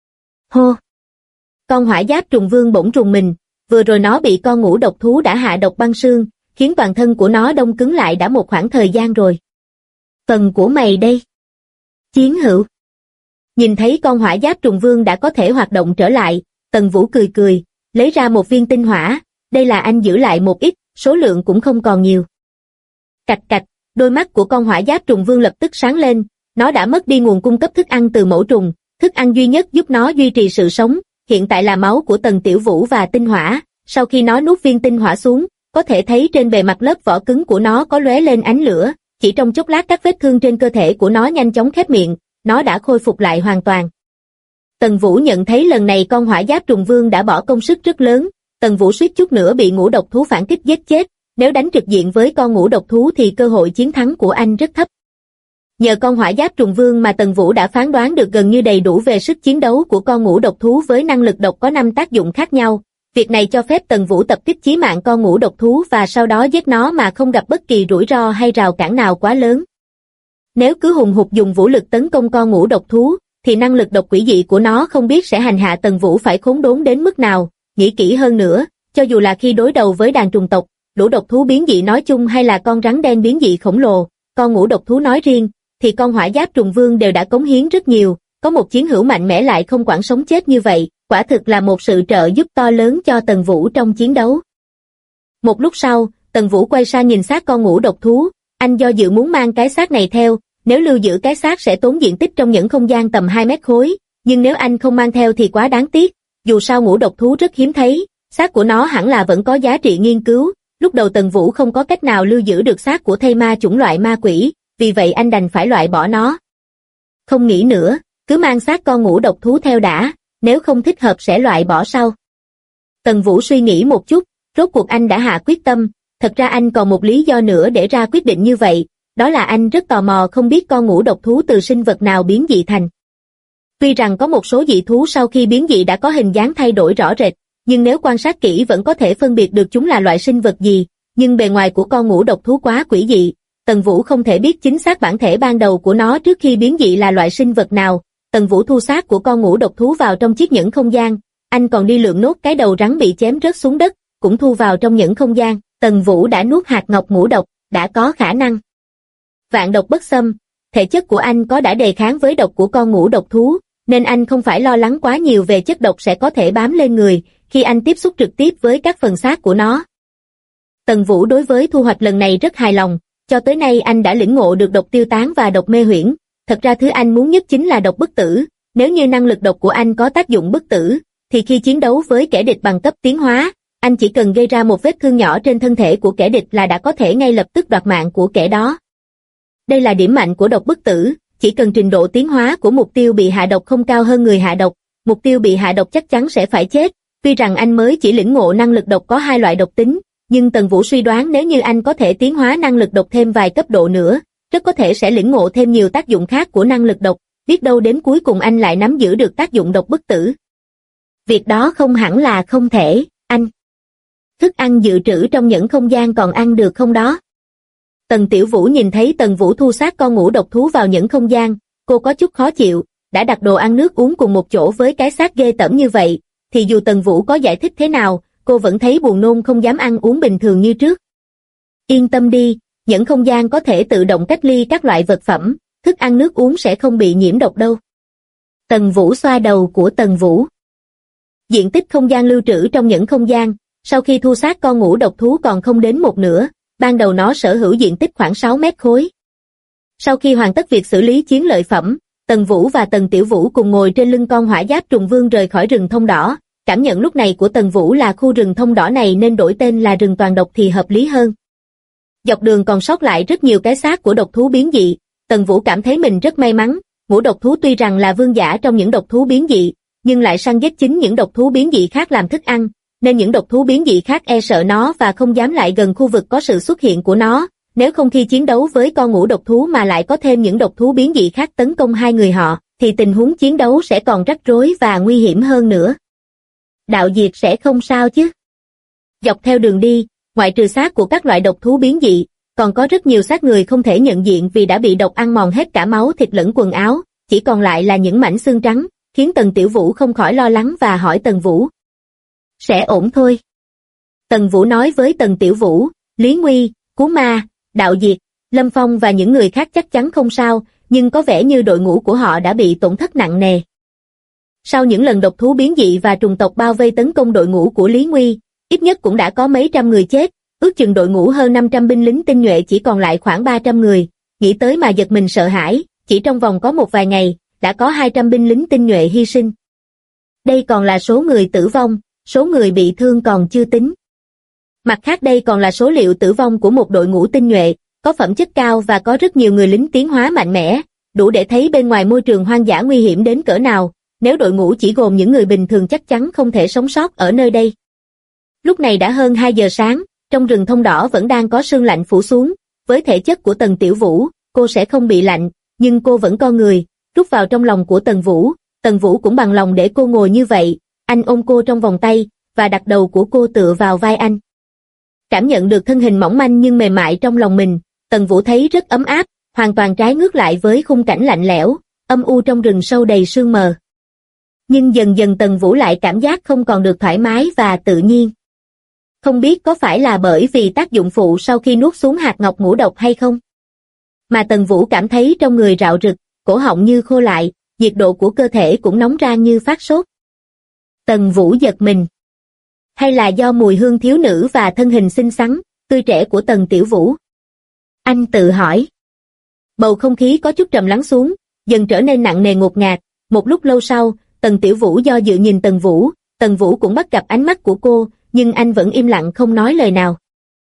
Hô. Con hỏa giáp trùng vương bỗng trùng mình, vừa rồi nó bị con ngũ độc thú đã hạ độc băng xương, khiến toàn thân của nó đông cứng lại đã một khoảng thời gian rồi. Phần của mày đây. Chiến hữu. Nhìn thấy con hỏa giáp trùng vương đã có thể hoạt động trở lại, Tần Vũ cười cười, lấy ra một viên tinh hỏa, đây là anh giữ lại một ít, số lượng cũng không còn nhiều. Cạch cạch, đôi mắt của con hỏa giáp trùng vương lập tức sáng lên, nó đã mất đi nguồn cung cấp thức ăn từ mẫu trùng, thức ăn duy nhất giúp nó duy trì sự sống, hiện tại là máu của Tần Tiểu Vũ và tinh hỏa, sau khi nó nuốt viên tinh hỏa xuống, có thể thấy trên bề mặt lớp vỏ cứng của nó có lóe lên ánh lửa, chỉ trong chốc lát các vết thương trên cơ thể của nó nhanh chóng khép miệng, nó đã khôi phục lại hoàn toàn. Tần Vũ nhận thấy lần này con hỏa giáp trùng vương đã bỏ công sức rất lớn, Tần Vũ suýt chút nữa bị ngũ độc thú phản kích giết chết, nếu đánh trực diện với con ngũ độc thú thì cơ hội chiến thắng của anh rất thấp. Nhờ con hỏa giáp trùng vương mà Tần Vũ đã phán đoán được gần như đầy đủ về sức chiến đấu của con ngũ độc thú với năng lực độc có 5 tác dụng khác nhau. Việc này cho phép Tần Vũ tập kích chí mạng con ngũ độc thú và sau đó giết nó mà không gặp bất kỳ rủi ro hay rào cản nào quá lớn. Nếu cứ hùng hục dùng vũ lực tấn công con ngũ độc thú, thì năng lực độc quỷ dị của nó không biết sẽ hành hạ Tần Vũ phải khốn đốn đến mức nào. Nghĩ kỹ hơn nữa, cho dù là khi đối đầu với đàn trùng tộc, lũ độc thú biến dị nói chung hay là con rắn đen biến dị khổng lồ, con ngũ độc thú nói riêng, thì con hỏa giáp trùng vương đều đã cống hiến rất nhiều, có một chiến hữu mạnh mẽ lại không quản sống chết như vậy, quả thực là một sự trợ giúp to lớn cho Tần Vũ trong chiến đấu. Một lúc sau, Tần Vũ quay sang nhìn xác con ngũ độc thú, anh do dự muốn mang cái xác này theo, nếu lưu giữ cái xác sẽ tốn diện tích trong những không gian tầm 2 mét khối, nhưng nếu anh không mang theo thì quá đáng tiếc, dù sao ngũ độc thú rất hiếm thấy, xác của nó hẳn là vẫn có giá trị nghiên cứu. Lúc đầu Tần Vũ không có cách nào lưu giữ được xác của thây ma chủng loại ma quỷ, vì vậy anh đành phải loại bỏ nó. Không nghĩ nữa, cứ mang xác con ngũ độc thú theo đã, nếu không thích hợp sẽ loại bỏ sau. Tần Vũ suy nghĩ một chút, rốt cuộc anh đã hạ quyết tâm, thật ra anh còn một lý do nữa để ra quyết định như vậy, đó là anh rất tò mò không biết con ngũ độc thú từ sinh vật nào biến dị thành. Tuy rằng có một số dị thú sau khi biến dị đã có hình dáng thay đổi rõ rệt, nhưng nếu quan sát kỹ vẫn có thể phân biệt được chúng là loại sinh vật gì, nhưng bề ngoài của con ngũ độc thú quá quỷ dị, Tần Vũ không thể biết chính xác bản thể ban đầu của nó trước khi biến dị là loại sinh vật nào. Tần Vũ thu xác của con ngũ độc thú vào trong chiếc nhẫn không gian, anh còn đi lượm nốt cái đầu rắn bị chém rớt xuống đất, cũng thu vào trong nhẫn không gian. Tần Vũ đã nuốt hạt ngọc ngũ độc, đã có khả năng vạn độc bất xâm, thể chất của anh có đã đề kháng với độc của con ngũ độc thú, nên anh không phải lo lắng quá nhiều về chất độc sẽ có thể bám lên người khi anh tiếp xúc trực tiếp với các phần xác của nó. Tần Vũ đối với thu hoạch lần này rất hài lòng, cho tới nay anh đã lĩnh ngộ được độc tiêu tán và độc mê huyễn, thật ra thứ anh muốn nhất chính là độc bất tử, nếu như năng lực độc của anh có tác dụng bất tử, thì khi chiến đấu với kẻ địch bằng cấp tiến hóa, anh chỉ cần gây ra một vết thương nhỏ trên thân thể của kẻ địch là đã có thể ngay lập tức đoạt mạng của kẻ đó. Đây là điểm mạnh của độc bất tử, chỉ cần trình độ tiến hóa của mục tiêu bị hạ độc không cao hơn người hạ độc, mục tiêu bị hạ độc chắc chắn sẽ phải chết. Tuy rằng anh mới chỉ lĩnh ngộ năng lực độc có 2 loại độc tính, nhưng Tần Vũ suy đoán nếu như anh có thể tiến hóa năng lực độc thêm vài cấp độ nữa, rất có thể sẽ lĩnh ngộ thêm nhiều tác dụng khác của năng lực độc, biết đâu đến cuối cùng anh lại nắm giữ được tác dụng độc bất tử. Việc đó không hẳn là không thể, anh. Thức ăn dự trữ trong nhẫn không gian còn ăn được không đó? Tần Tiểu Vũ nhìn thấy Tần Vũ thu xác con ngũ độc thú vào nhẫn không gian, cô có chút khó chịu, đã đặt đồ ăn nước uống cùng một chỗ với cái xác ghê tởm như vậy, thì dù Tần Vũ có giải thích thế nào, cô vẫn thấy buồn nôn không dám ăn uống bình thường như trước. Yên tâm đi, nhẫn không gian có thể tự động cách ly các loại vật phẩm, thức ăn nước uống sẽ không bị nhiễm độc đâu. Tần Vũ xoa đầu của Tần Vũ. Diện tích không gian lưu trữ trong nhẫn không gian, sau khi thu xác con ngũ độc thú còn không đến một nửa, ban đầu nó sở hữu diện tích khoảng 6 mét khối. Sau khi hoàn tất việc xử lý chiến lợi phẩm, Tần Vũ và Tần Tiểu Vũ cùng ngồi trên lưng con hỏa giáp trùng vương rời khỏi rừng thông đỏ. Cảm nhận lúc này của Tần Vũ là khu rừng thông đỏ này nên đổi tên là rừng toàn độc thì hợp lý hơn. Dọc đường còn sót lại rất nhiều cái xác của độc thú biến dị, Tần Vũ cảm thấy mình rất may mắn, ngũ độc thú tuy rằng là vương giả trong những độc thú biến dị, nhưng lại săn giết chính những độc thú biến dị khác làm thức ăn, nên những độc thú biến dị khác e sợ nó và không dám lại gần khu vực có sự xuất hiện của nó, nếu không khi chiến đấu với con ngũ độc thú mà lại có thêm những độc thú biến dị khác tấn công hai người họ, thì tình huống chiến đấu sẽ còn rắc rối và nguy hiểm hơn nữa. Đạo Diệt sẽ không sao chứ? Dọc theo đường đi, ngoại trừ xác của các loại độc thú biến dị, còn có rất nhiều xác người không thể nhận diện vì đã bị độc ăn mòn hết cả máu thịt lẫn quần áo, chỉ còn lại là những mảnh xương trắng, khiến Tần Tiểu Vũ không khỏi lo lắng và hỏi Tần Vũ. Sẽ ổn thôi. Tần Vũ nói với Tần Tiểu Vũ, Lý Nguy, Cú Ma, Đạo Diệt, Lâm Phong và những người khác chắc chắn không sao, nhưng có vẻ như đội ngũ của họ đã bị tổn thất nặng nề. Sau những lần độc thú biến dị và trùng tộc bao vây tấn công đội ngũ của Lý Nguy, ít nhất cũng đã có mấy trăm người chết, ước chừng đội ngũ hơn 500 binh lính tinh nhuệ chỉ còn lại khoảng 300 người, nghĩ tới mà giật mình sợ hãi, chỉ trong vòng có một vài ngày, đã có 200 binh lính tinh nhuệ hy sinh. Đây còn là số người tử vong, số người bị thương còn chưa tính. Mặt khác đây còn là số liệu tử vong của một đội ngũ tinh nhuệ, có phẩm chất cao và có rất nhiều người lính tiến hóa mạnh mẽ, đủ để thấy bên ngoài môi trường hoang dã nguy hiểm đến cỡ nào. nếu đội ngũ chỉ gồm những người bình thường chắc chắn không thể sống sót ở nơi đây. Lúc này đã hơn 2 giờ sáng, trong rừng thông đỏ vẫn đang có sương lạnh phủ xuống, với thể chất của Tần Tiểu Vũ, cô sẽ không bị lạnh, nhưng cô vẫn co người, rút vào trong lòng của Tần Vũ cũng bằng lòng để cô ngồi như vậy, anh ôm cô trong vòng tay, và đặt đầu của cô tựa vào vai anh. Cảm nhận được thân hình mỏng manh nhưng mềm mại trong lòng mình, Tần Vũ thấy rất ấm áp, hoàn toàn trái ngược lại với khung cảnh lạnh lẽo, âm u trong rừng sâu đầy sương mờ. Nhưng dần dần Tần Vũ lại cảm giác không còn được thoải mái và tự nhiên. Không biết có phải là bởi vì tác dụng phụ sau khi nuốt xuống hạt ngọc ngũ độc hay không? Mà Tần Vũ cảm thấy trong người rạo rực, cổ họng như khô lại, nhiệt độ của cơ thể cũng nóng rang như phát sốt. Tần Vũ giật mình. Hay là do mùi hương thiếu nữ và thân hình xinh xắn, tươi trẻ của Tần Tiểu Vũ? Anh tự hỏi. Bầu không khí có chút trầm lắng xuống, dần trở nên nặng nề ngột ngạt. Một lúc lâu sau, Tần Tiểu Vũ do dự nhìn Tần Vũ cũng bắt gặp ánh mắt của cô, nhưng anh vẫn im lặng không nói lời nào.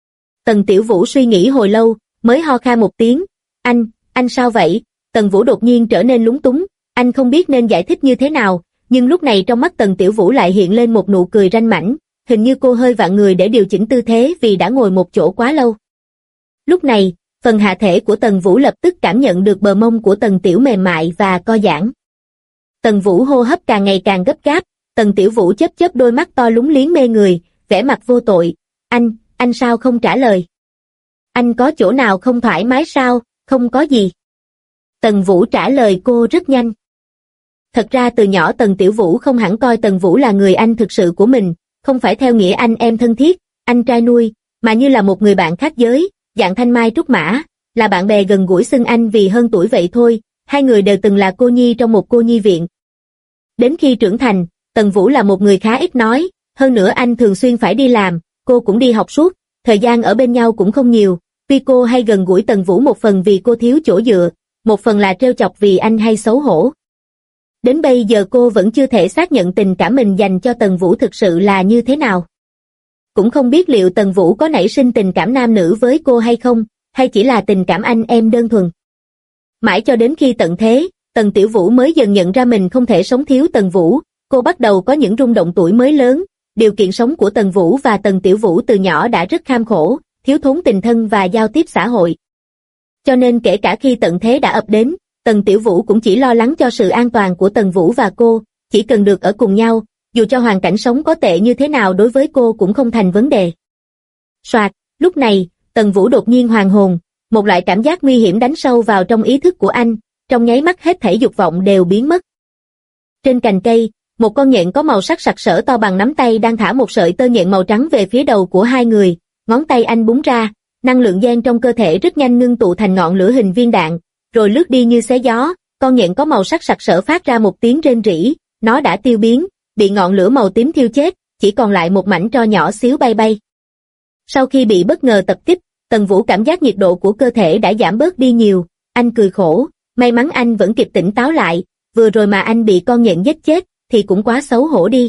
Tần Tiểu Vũ suy nghĩ hồi lâu, mới ho khan một tiếng. Anh sao vậy? Tần Vũ đột nhiên trở nên lúng túng, anh không biết nên giải thích như thế nào, nhưng lúc này trong mắt Tần Tiểu Vũ lại hiện lên một nụ cười ranh mãnh, hình như cô hơi vặn người để điều chỉnh tư thế vì đã ngồi một chỗ quá lâu. Lúc này, phần hạ thể của Tần Vũ lập tức cảm nhận được bờ mông của Tần Tiểu mềm mại và co giãn. Tần Vũ hô hấp càng ngày càng gấp gáp, Tần Tiểu Vũ chớp chớp đôi mắt to lúng liếng mê người, vẻ mặt vô tội. Anh sao không trả lời? Anh có chỗ nào không thoải mái sao? Không có gì. Tần Vũ trả lời cô rất nhanh. Thật ra từ nhỏ Tần Tiểu Vũ không hẳn coi Tần Vũ là người anh thực sự của mình, không phải theo nghĩa anh em thân thiết, anh trai nuôi, mà như là một người bạn khác giới, dạng thanh mai trúc mã, là bạn bè gần gũi xưng anh vì hơn tuổi vậy thôi, hai người đều từng là cô nhi trong một cô nhi viện. Đến khi trưởng thành, Tần Vũ là một người khá ít nói, hơn nữa anh thường xuyên phải đi làm, cô cũng đi học suốt, thời gian ở bên nhau cũng không nhiều, tuy cô hay gần gũi Tần Vũ một phần vì cô thiếu chỗ dựa, một phần là trêu chọc vì anh hay xấu hổ. Đến bây giờ cô vẫn chưa thể xác nhận tình cảm mình dành cho Tần Vũ thực sự là như thế nào. Cũng không biết liệu Tần Vũ có nảy sinh tình cảm nam nữ với cô hay không, hay chỉ là tình cảm anh em đơn thuần. Mãi cho đến khi tận thế, Tần Tiểu Vũ mới dần nhận ra mình không thể sống thiếu Tần Vũ, cô bắt đầu có những rung động tuổi mới lớn, điều kiện sống của Tần Vũ và Tần Tiểu Vũ từ nhỏ đã rất kham khổ, thiếu thốn tình thân và giao tiếp xã hội. Cho nên kể cả khi tận thế đã ập đến, Tần Tiểu Vũ cũng chỉ lo lắng cho sự an toàn của Tần Vũ và cô, chỉ cần được ở cùng nhau, dù cho hoàn cảnh sống có tệ như thế nào đối với cô cũng không thành vấn đề. Soạt, lúc này, Tần Vũ đột nhiên hoàn hồn, một loại cảm giác nguy hiểm đánh sâu vào trong ý thức của anh, trong nháy mắt hết thảy dục vọng đều biến mất. Trên cành cây, một con nhện có màu sắc sặc sỡ to bằng nắm tay đang thả một sợi tơ nhện màu trắng về phía đầu của hai người, ngón tay anh búng ra, năng lượng gen trong cơ thể rất nhanh ngưng tụ thành ngọn lửa hình viên đạn, rồi lướt đi như xé gió, con nhện có màu sắc sặc sỡ phát ra một tiếng rên rỉ, nó đã tiêu biến, bị ngọn lửa màu tím thiêu chết, chỉ còn lại một mảnh tro nhỏ xíu bay bay. Sau khi bị bất ngờ tập kích, Tần Vũ cảm giác nhiệt độ của cơ thể đã giảm bớt đi nhiều, anh cười khổ, may mắn anh vẫn kịp tỉnh táo lại, vừa rồi mà anh bị con nhện giết chết, thì cũng quá xấu hổ đi.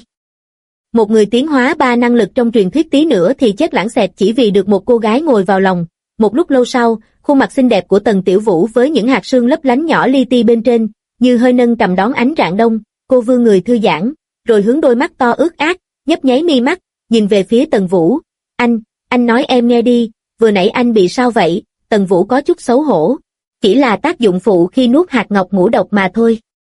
Một người tiến hóa 3 năng lực trong truyền thuyết tí nữa thì chết lãng xẹt chỉ vì được một cô gái ngồi vào lòng. Một lúc lâu sau, khuôn mặt xinh đẹp của Tần Tiểu Vũ với những hạt sương lấp lánh nhỏ li ti bên trên, như hơi nâng cầm đón ánh rạng đông, cô vươn người thư giãn, rồi hướng đôi mắt to ướt át, nhấp nháy mi mắt, nhìn về phía Tần Vũ. Anh nói em nghe đi, vừa nãy anh bị sao vậy? Tần Vũ có chút xấu hổ, chỉ là tác dụng phụ khi nuốt hạt ngọc ngũ độc mà thôi.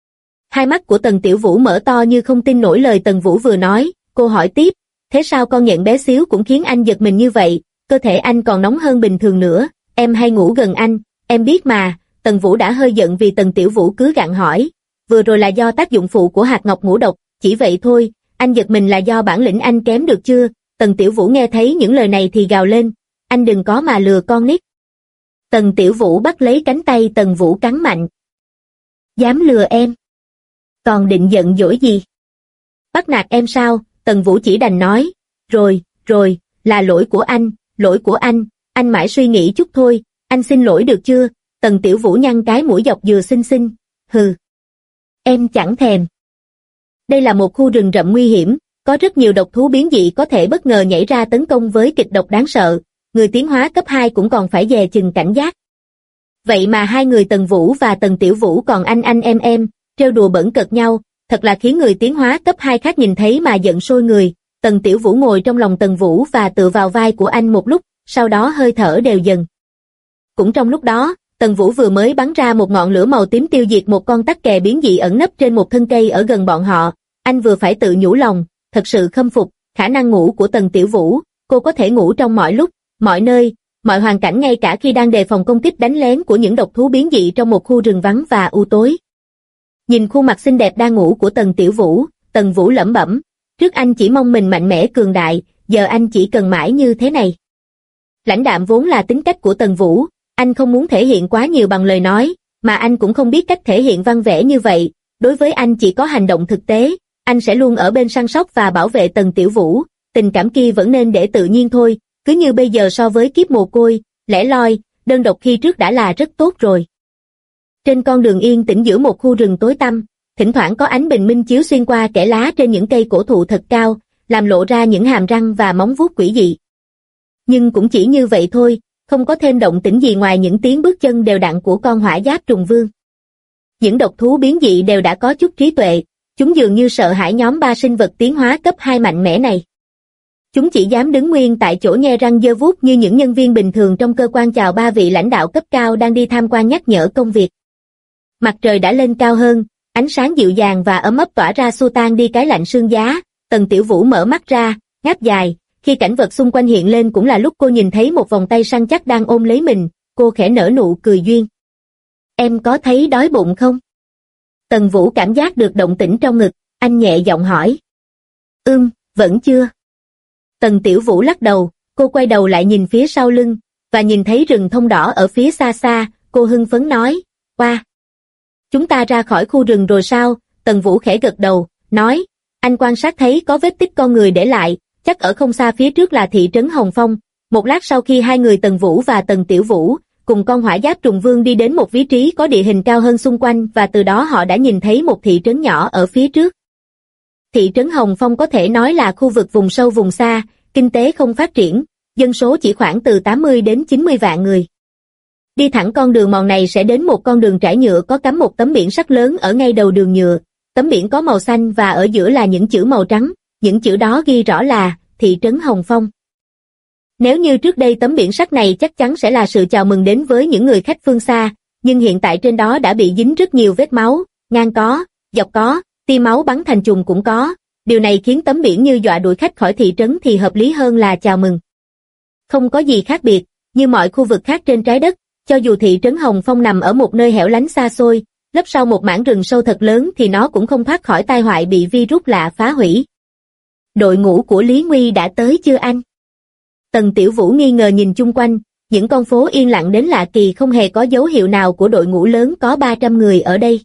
Hai mắt của Tần Tiểu Vũ mở to như không tin nổi lời Tần Vũ vừa nói, cô hỏi tiếp, thế sao con nhện bé xíu cũng khiến anh giật mình như vậy, cơ thể anh còn nóng hơn bình thường nữa, em hay ngủ gần anh, em biết mà. Tần Vũ đã hơi giận vì Tần Tiểu Vũ cứ gặng hỏi, vừa rồi là do tác dụng phụ của hạt ngọc ngũ độc, chỉ vậy thôi, anh giật mình là do bản lĩnh anh kém được chưa? Tần Tiểu Vũ nghe thấy những lời này thì gào lên, anh đừng có mà lừa con nít. Tần Tiểu Vũ bắt lấy cánh tay Tần Vũ cắn mạnh. Dám lừa em? Còn định giận dỗi gì? Bắt nạt em sao? Tần Vũ chỉ đành nói, rồi, là lỗi của anh mãi suy nghĩ chút thôi, anh xin lỗi được chưa? Tần Tiểu Vũ nhăn cái mũi dọc dừa xinh xinh, hừ. Em chẳng thèm. Đây là một khu rừng rậm nguy hiểm, có rất nhiều độc thú biến dị có thể bất ngờ nhảy ra tấn công với kịch độc đáng sợ, người tiến hóa cấp 2 cũng còn phải dè chừng cảnh giác. Vậy mà hai người Tần Vũ và Tần Tiểu Vũ còn anh em, trêu đùa bẩn cợt nhau, thật là khiến người tiến hóa cấp 2 khác nhìn thấy mà giận sôi người. Tần Tiểu Vũ ngồi trong lòng Tần Vũ và tựa vào vai của anh một lúc, sau đó hơi thở đều dần. Cũng trong lúc đó, Tần Vũ vừa mới bắn ra một ngọn lửa màu tím tiêu diệt một con tắc kè biến dị ẩn nấp trên một thân cây ở gần bọn họ. Anh vừa phải tự nhủ lòng, thật sự khâm phục khả năng ngủ của Tần Tiểu Vũ, cô có thể ngủ trong mọi lúc, mọi nơi, mọi hoàn cảnh, ngay cả khi đang đề phòng công kích đánh lén của những độc thú biến dị trong một khu rừng vắng và u tối. Nhìn khuôn mặt xinh đẹp đang ngủ của Tần Tiểu Vũ, Tần Vũ lẩm bẩm, trước anh chỉ mong mình mạnh mẽ cường đại, giờ anh chỉ cần mãi như thế này. Lãnh đạm vốn là tính cách của Tần Vũ, anh không muốn thể hiện quá nhiều bằng lời nói, mà anh cũng không biết cách thể hiện văn vẻ như vậy, đối với anh chỉ có hành động thực tế, anh sẽ luôn ở bên săn sóc và bảo vệ Tần Tiểu Vũ, tình cảm kia vẫn nên để tự nhiên thôi, cứ như bây giờ so với kiếp mồ côi, lẻ loi, đơn độc khi trước đã là rất tốt rồi. Trên con đường yên tĩnh giữa một khu rừng tối tăm, thỉnh thoảng có ánh bình minh chiếu xuyên qua kẽ lá trên những cây cổ thụ thật cao, làm lộ ra những hàm răng và móng vuốt quỷ dị. Nhưng cũng chỉ như vậy thôi, không có thêm động tĩnh gì ngoài những tiếng bước chân đều đặn của con hỏa giáp trùng vương. Những độc thú biến dị đều đã có chút trí tuệ, chúng dường như sợ hãi nhóm 3 sinh vật tiến hóa cấp 2 mạnh mẽ này. Chúng chỉ dám đứng nguyên tại chỗ nhe răng giơ vuốt như những nhân viên bình thường trong cơ quan chào 3 vị lãnh đạo cấp cao đang đi tham quan nhắc nhở công việc. Mặt trời đã lên cao hơn, ánh sáng dịu dàng và ấm áp tỏa ra xua tan đi cái lạnh sương giá. Tần Tiểu Vũ mở mắt ra, ngáp dài, khi cảnh vật xung quanh hiện lên cũng là lúc cô nhìn thấy một vòng tay săn chắc đang ôm lấy mình, cô khẽ nở nụ cười duyên. Em có thấy đói bụng không? Tần Vũ cảm giác được động tĩnh trong ngực, anh nhẹ giọng hỏi. Vẫn chưa. Tần Tiểu Vũ lắc đầu, cô quay đầu lại nhìn phía sau lưng, và nhìn thấy rừng thông đỏ ở phía xa xa, cô hưng phấn nói, "Wow! Chúng ta ra khỏi khu rừng rồi sao?" Tần Vũ khẽ gật đầu, nói, anh quan sát thấy có vết tích con người để lại, chắc ở không xa phía trước là thị trấn Hồng Phong. Một lát sau khi hai người Tần Vũ và Tần Tiểu Vũ cùng con hỏa giáp trùng vương đi đến một vị trí có địa hình cao hơn xung quanh và từ đó họ đã nhìn thấy một thị trấn nhỏ ở phía trước. Thị trấn Hồng Phong có thể nói là khu vực vùng sâu vùng xa, kinh tế không phát triển, dân số chỉ khoảng từ 80 đến 90 vạn người. Đi thẳng con đường mòn này sẽ đến một con đường trải nhựa có cắm một tấm biển sắt lớn ở ngay đầu đường nhựa. Tấm biển có màu xanh và ở giữa là những chữ màu trắng, những chữ đó ghi rõ là thị trấn Hồng Phong. Nếu như trước đây tấm biển sắt này chắc chắn sẽ là sự chào mừng đến với những người khách phương xa, nhưng hiện tại trên đó đã bị dính rất nhiều vết máu, ngang có, dọc có, tia máu bắn thành chùm cũng có. Điều này khiến tấm biển như dọa đuổi khách khỏi thị trấn thì hợp lý hơn là chào mừng. Không có gì khác biệt, như mọi khu vực khác trên trái đất, cho dù thị trấn Hồng Phong nằm ở một nơi hẻo lánh xa xôi, lấp sau một mảng rừng sâu thật lớn thì nó cũng không thoát khỏi tai họa bị virus lạ phá hủy. Đội ngũ của Lý Nguy đã tới chưa anh? Tần Tiểu Vũ nghi ngờ nhìn chung quanh, những con phố yên lặng đến lạ kỳ không hề có dấu hiệu nào của đội ngũ lớn có 300 người ở đây.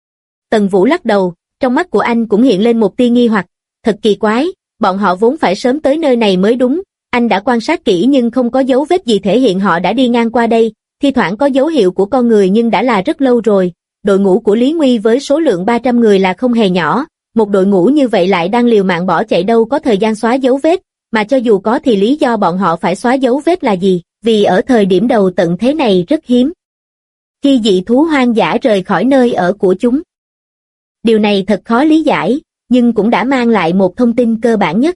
Tần Vũ lắc đầu, trong mắt của anh cũng hiện lên một tia nghi hoặc, thật kỳ quái, bọn họ vốn phải sớm tới nơi này mới đúng, anh đã quan sát kỹ nhưng không có dấu vết gì thể hiện họ đã đi ngang qua đây, thi thoảng có dấu hiệu của con người nhưng đã là rất lâu rồi. Đội ngũ của Lý Nguy với số lượng 300 người là không hề nhỏ, một đội ngũ như vậy lại đang liều mạng bỏ chạy đâu có thời gian xóa dấu vết, mà cho dù có thì lý do bọn họ phải xóa dấu vết là gì, vì ở thời điểm đầu tận thế này rất hiếm. Khi dị thú hoang dã rời khỏi nơi ở của chúng. Điều này thật khó lý giải, nhưng cũng đã mang lại một thông tin cơ bản nhất.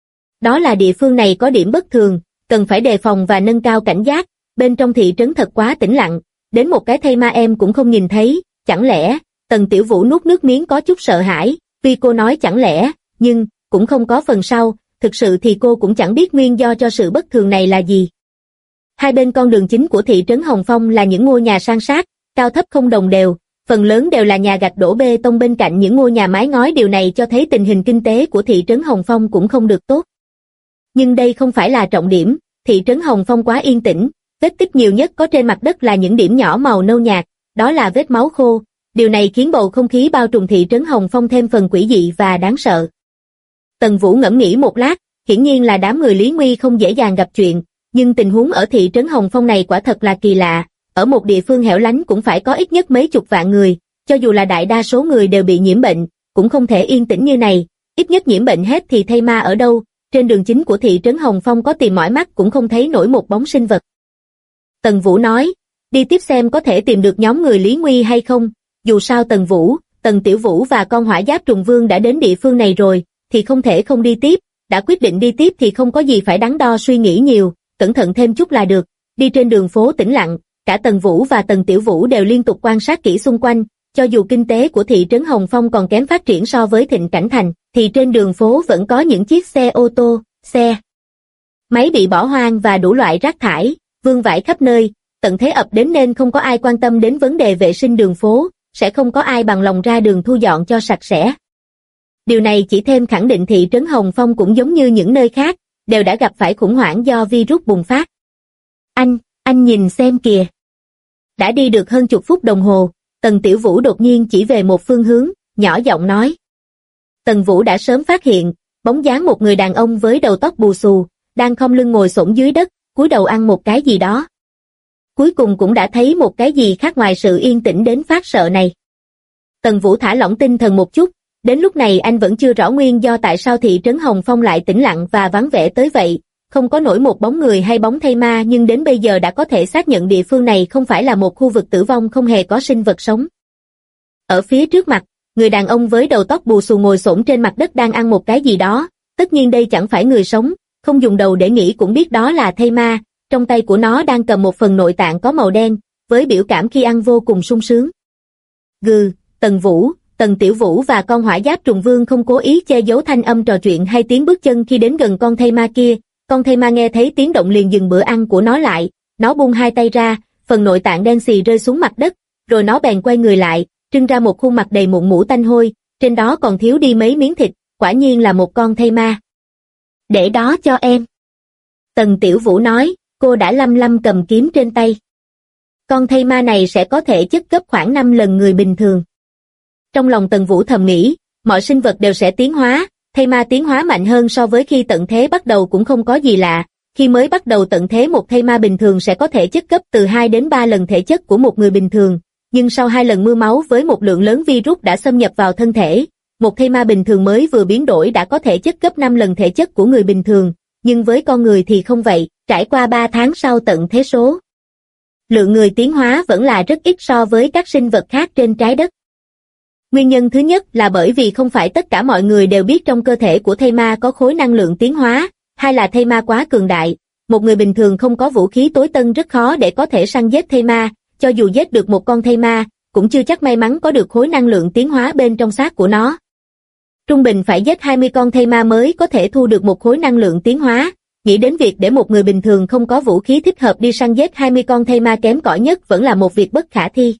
Đó là địa phương này có điểm bất thường, cần phải đề phòng và nâng cao cảnh giác, bên trong thị trấn thật quá tĩnh lặng. Đến một cái thây ma em cũng không nhìn thấy, chẳng lẽ, Tần Tiểu Vũ nuốt nước miếng có chút sợ hãi, vì cô nói chẳng lẽ, nhưng, cũng không có phần sau, thực sự thì cô cũng chẳng biết nguyên do cho sự bất thường này là gì. Hai bên con đường chính của thị trấn Hồng Phong là những ngôi nhà san sát, cao thấp không đồng đều, phần lớn đều là nhà gạch đổ bê tông bên cạnh những ngôi nhà mái ngói, điều này cho thấy tình hình kinh tế của thị trấn Hồng Phong cũng không được tốt. Nhưng đây không phải là trọng điểm, thị trấn Hồng Phong quá yên tĩnh. Vết tích nhiều nhất có trên mặt đất là những điểm nhỏ màu nâu nhạt, đó là vết máu khô, điều này khiến bầu không khí bao trùm thị trấn Hồng Phong thêm phần quỷ dị và đáng sợ. Tần Vũ ngẫm nghĩ một lát, hiển nhiên là đám người Lý Nguy không dễ dàng gặp chuyện, nhưng tình huống ở thị trấn Hồng Phong này quả thật là kỳ lạ, ở một địa phương hẻo lánh cũng phải có ít nhất mấy chục vạn người, cho dù là đại đa số người đều bị nhiễm bệnh, cũng không thể yên tĩnh như này, ít nhất nhiễm bệnh hết thì thây ma ở đâu, trên đường chính của thị trấn Hồng Phong có tìm mỏi mắt cũng không thấy nổi một bóng sinh vật. Tần Vũ nói, đi tiếp xem có thể tìm được nhóm người Lý Nguy hay không, dù sao Tần Tần Tiểu Vũ và con hỏa giáp trùng vương đã đến địa phương này rồi, thì không thể không đi tiếp, đã quyết định đi tiếp thì không có gì phải đắn đo suy nghĩ nhiều, cẩn thận thêm chút là được. Đi trên đường phố tĩnh lặng, cả Tần Vũ và Tần Tiểu Vũ đều liên tục quan sát kỹ xung quanh, cho dù kinh tế của thị trấn Hồng Phong còn kém phát triển so với Thịnh Cảnh Thành, thì trên đường phố vẫn có những chiếc xe ô tô, xe máy bị bỏ hoang và đủ loại rác thải, vương vãi khắp nơi, tận thế ập đến nên không có ai quan tâm đến vấn đề vệ sinh đường phố, sẽ không có ai bằng lòng ra đường thu dọn cho sạch sẽ. Điều này chỉ thêm khẳng định thị trấn Hồng Phong cũng giống như những nơi khác, đều đã gặp phải khủng hoảng do virus bùng phát. Anh nhìn xem kìa. Đã đi được hơn chục phút đồng hồ, Tần Tiểu Vũ đột nhiên chỉ về một phương hướng, nhỏ giọng nói. Tần Vũ đã sớm phát hiện, bóng dáng một người đàn ông với đầu tóc bù xù, đang khom lưng ngồi xổm dưới đất, cúi đầu ăn một cái gì đó. Cuối cùng cũng đã thấy một cái gì khác ngoài sự yên tĩnh đến phát sợ này. Tần Vũ thả lỏng tinh thần một chút, đến lúc này anh vẫn chưa rõ nguyên do tại sao thị trấn Hồng Phong lại tĩnh lặng và vắng vẻ tới vậy, không có nổi một bóng người hay bóng thây ma, nhưng đến bây giờ đã có thể xác nhận địa phương này không phải là một khu vực tử vong, không hề có sinh vật sống. Ở phía trước mặt, người đàn ông với đầu tóc bù xù ngồi xổm trên mặt đất đang ăn một cái gì đó, tất nhiên đây chẳng phải người sống, không dùng đầu để nghĩ cũng biết đó là thây ma, trong tay của nó đang cầm một phần nội tạng có màu đen, với biểu cảm khi ăn vô cùng sung sướng. Gừ, Tần Vũ, Tần Tiểu Vũ và con hỏa giáp trùng vương không cố ý che giấu thanh âm trò chuyện hay tiếng bước chân khi đến gần con thây ma kia. Con thây ma nghe thấy tiếng động liền dừng bữa ăn của nó lại, nó buông hai tay ra, phần nội tạng đen xì rơi xuống mặt đất, rồi nó bèn quay người lại, trưng ra một khuôn mặt đầy mụn mũ tanh hôi, trên đó còn thiếu đi mấy miếng thịt, quả nhiên là một con thây ma. Để đó cho em. Tần Tiểu Vũ nói, cô đã lăm lăm cầm kiếm trên tay. Con thây ma này sẽ có thể chất gấp khoảng 5 lần người bình thường. Trong lòng Tần Vũ thầm nghĩ, mọi sinh vật đều sẽ tiến hóa, thây ma tiến hóa mạnh hơn so với khi tận thế bắt đầu cũng không có gì lạ. Khi mới bắt đầu tận thế một thây ma bình thường sẽ có thể chất gấp từ 2 đến 3 lần thể chất của một người bình thường, nhưng sau 2 lần mưa máu với một lượng lớn virus đã xâm nhập vào thân thể, một thây ma bình thường mới vừa biến đổi đã có thể chất gấp 5 lần thể chất của người bình thường, nhưng với con người thì không vậy, trải qua 3 tháng sau tận thế số. Lượng người tiến hóa vẫn là rất ít so với các sinh vật khác trên trái đất. Nguyên nhân thứ nhất là bởi vì không phải tất cả mọi người đều biết trong cơ thể của thây ma có khối năng lượng tiến hóa, hay là thây ma quá cường đại. Một người bình thường không có vũ khí tối tân rất khó để có thể săn giết thây ma, cho dù giết được một con thây ma, cũng chưa chắc may mắn có được khối năng lượng tiến hóa bên trong xác của nó. Trung bình phải giết 20 con thây ma mới có thể thu được một khối năng lượng tiến hóa, nghĩ đến việc để một người bình thường không có vũ khí thích hợp đi săn giết 20 con thây ma kém cỏi nhất vẫn là một việc bất khả thi.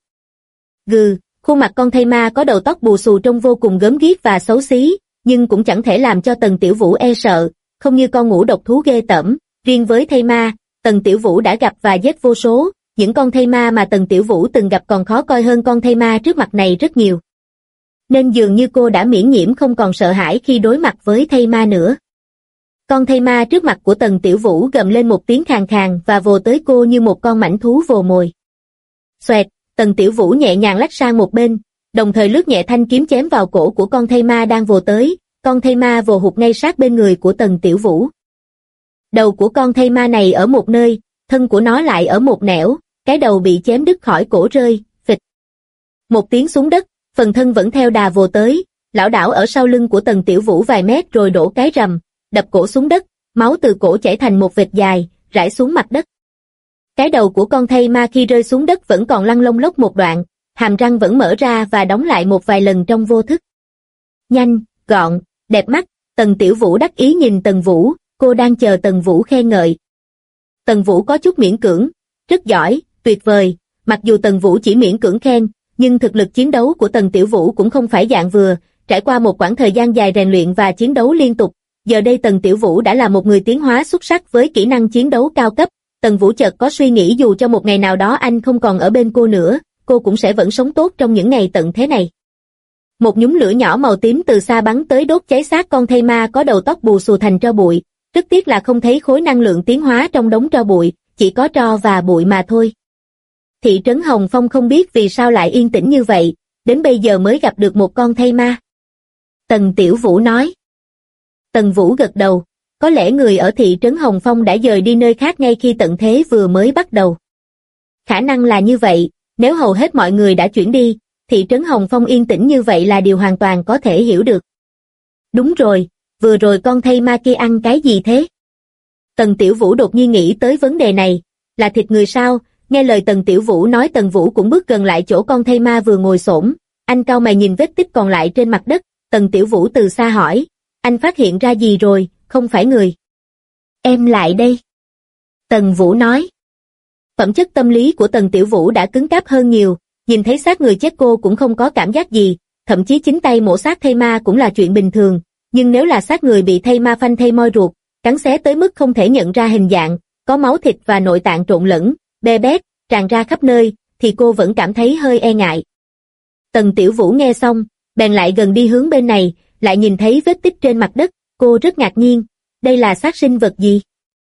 Gừ, khuôn mặt con thây ma có đầu tóc bù xù trông vô cùng gớm ghiếc và xấu xí, nhưng cũng chẳng thể làm cho Tần Tiểu Vũ e sợ, không như con ngũ độc thú ghê tởm. Riêng với thây ma, Tần Tiểu Vũ đã gặp và giết vô số, những con thây ma mà Tần Tiểu Vũ từng gặp còn khó coi hơn con thây ma trước mặt này rất nhiều. Nên dường như cô đã miễn nhiễm không còn sợ hãi khi đối mặt với thây ma nữa. Con thây ma trước mặt của Tần Tiểu Vũ gầm lên một tiếng khàn khàn và vồ tới cô như một con mãnh thú vồ mồi. Xoẹt, Tần Tiểu Vũ nhẹ nhàng lách sang một bên, đồng thời lướt nhẹ thanh kiếm chém vào cổ của con thây ma đang vồ tới, con thây ma vồ hụt ngay sát bên người của Tần Tiểu Vũ. Đầu của con thây ma này ở một nơi, thân của nó lại ở một nẻo, cái đầu bị chém đứt khỏi cổ rơi, phịch. Một tiếng xuống đất, phần thân vẫn theo đà vồ tới, lảo đảo ở sau lưng của Tần Tiểu Vũ vài mét rồi đổ cái rầm, đập cổ xuống đất, máu từ cổ chảy thành một vệt dài, rải xuống mặt đất. Cái đầu của con thây ma khi rơi xuống đất vẫn còn lăn lông lốc một đoạn, hàm răng vẫn mở ra và đóng lại một vài lần trong vô thức. Nhanh, gọn, đẹp mắt, Tần Tiểu Vũ đắc ý nhìn Tần Vũ, cô đang chờ Tần Vũ khen ngợi. Tần Vũ có chút miễn cưỡng, rất giỏi, tuyệt vời, mặc dù Tần Vũ chỉ miễn cưỡng khen, nhưng thực lực chiến đấu của Tần Tiểu Vũ cũng không phải dạng vừa, trải qua một quãng thời gian dài rèn luyện và chiến đấu liên tục, giờ đây Tần Tiểu Vũ đã là một người tiến hóa xuất sắc với kỹ năng chiến đấu cao cấp. Tần Vũ chợt có suy nghĩ dù cho một ngày nào đó anh không còn ở bên cô nữa, cô cũng sẽ vẫn sống tốt trong những ngày tận thế này. Một nhúm lửa nhỏ màu tím từ xa bắn tới đốt cháy xác con thây ma có đầu tóc bù xù thành tro bụi, rất tiếc là không thấy khối năng lượng tiến hóa trong đống tro bụi, chỉ có tro và bụi mà thôi. Thị trấn Hồng Phong không biết vì sao lại yên tĩnh như vậy, đến bây giờ mới gặp được một con thây ma. Tần Tiểu Vũ nói. Tần Vũ gật đầu, có lẽ người ở thị trấn Hồng Phong đã dời đi nơi khác ngay khi tận thế vừa mới bắt đầu. Khả năng là như vậy, nếu hầu hết mọi người đã chuyển đi, thị trấn Hồng Phong yên tĩnh như vậy là điều hoàn toàn có thể hiểu được. Đúng rồi, vừa rồi con thây ma kia ăn cái gì thế? Tần Tiểu Vũ đột nhiên nghĩ tới vấn đề này, là thịt người sao? Nghe lời Tần Tiểu Vũ nói, Tần Vũ cũng bước gần lại chỗ con thây ma vừa ngồi xổm. Anh cau mày nhìn vết tích còn lại trên mặt đất. Tần Tiểu Vũ từ xa hỏi, anh phát hiện ra gì rồi, không phải người? Em lại đây. Tần Vũ nói. Phẩm chất tâm lý của Tần Tiểu Vũ đã cứng cáp hơn nhiều, nhìn thấy xác người chết cô cũng không có cảm giác gì, thậm chí chính tay mổ xác thây ma cũng là chuyện bình thường, nhưng nếu là xác người bị thây ma phanh thây moi ruột, cắn xé tới mức không thể nhận ra hình dạng, có máu thịt và nội tạng trộn lẫn, be bét, tràn ra khắp nơi, thì cô vẫn cảm thấy hơi e ngại. Tần Tiểu Vũ nghe xong, bèn lại gần đi hướng bên này, lại nhìn thấy vết tích trên mặt đất, cô rất ngạc nhiên, đây là xác sinh vật gì?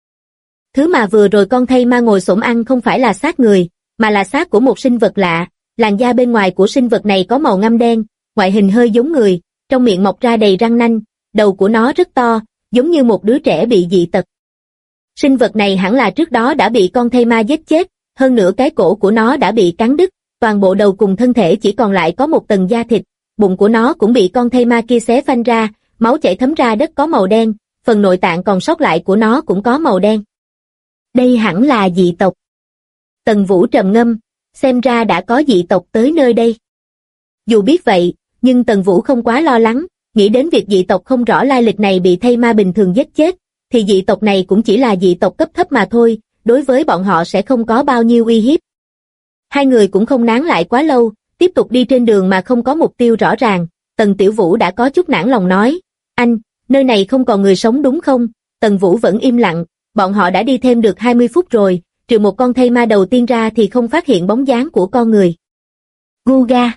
Thứ mà vừa rồi con thây ma ngồi xổm ăn không phải là xác người, mà là xác của một sinh vật lạ, làn da bên ngoài của sinh vật này có màu ngăm đen, ngoại hình hơi giống người, trong miệng mọc ra đầy răng nanh, đầu của nó rất to, giống như một đứa trẻ bị dị tật. Sinh vật này hẳn là trước đó đã bị con thây ma giết chết, hơn nữa cái cổ của nó đã bị cắn đứt, toàn bộ đầu cùng thân thể chỉ còn lại có một tầng da thịt, bụng của nó cũng bị con thây ma kia xé phanh ra, máu chảy thấm ra đất có màu đen, phần nội tạng còn sót lại của nó cũng có màu đen. Đây hẳn là dị tộc. Tần Vũ trầm ngâm, xem ra đã có dị tộc tới nơi đây. Dù biết vậy, nhưng Tần Vũ không quá lo lắng, nghĩ đến việc dị tộc không rõ lai lịch này bị thây ma bình thường giết chết, thì dị tộc này cũng chỉ là dị tộc cấp thấp mà thôi, đối với bọn họ sẽ không có bao nhiêu uy hiếp. Hai người cũng không nán lại quá lâu, tiếp tục đi trên đường mà không có mục tiêu rõ ràng. Tần Tiểu Vũ đã có chút nản lòng nói, anh, nơi này không còn người sống đúng không? Tần Vũ vẫn im lặng, bọn họ đã đi thêm được 20 phút rồi, trừ một con thây ma đầu tiên ra thì không phát hiện bóng dáng của con người. Guga!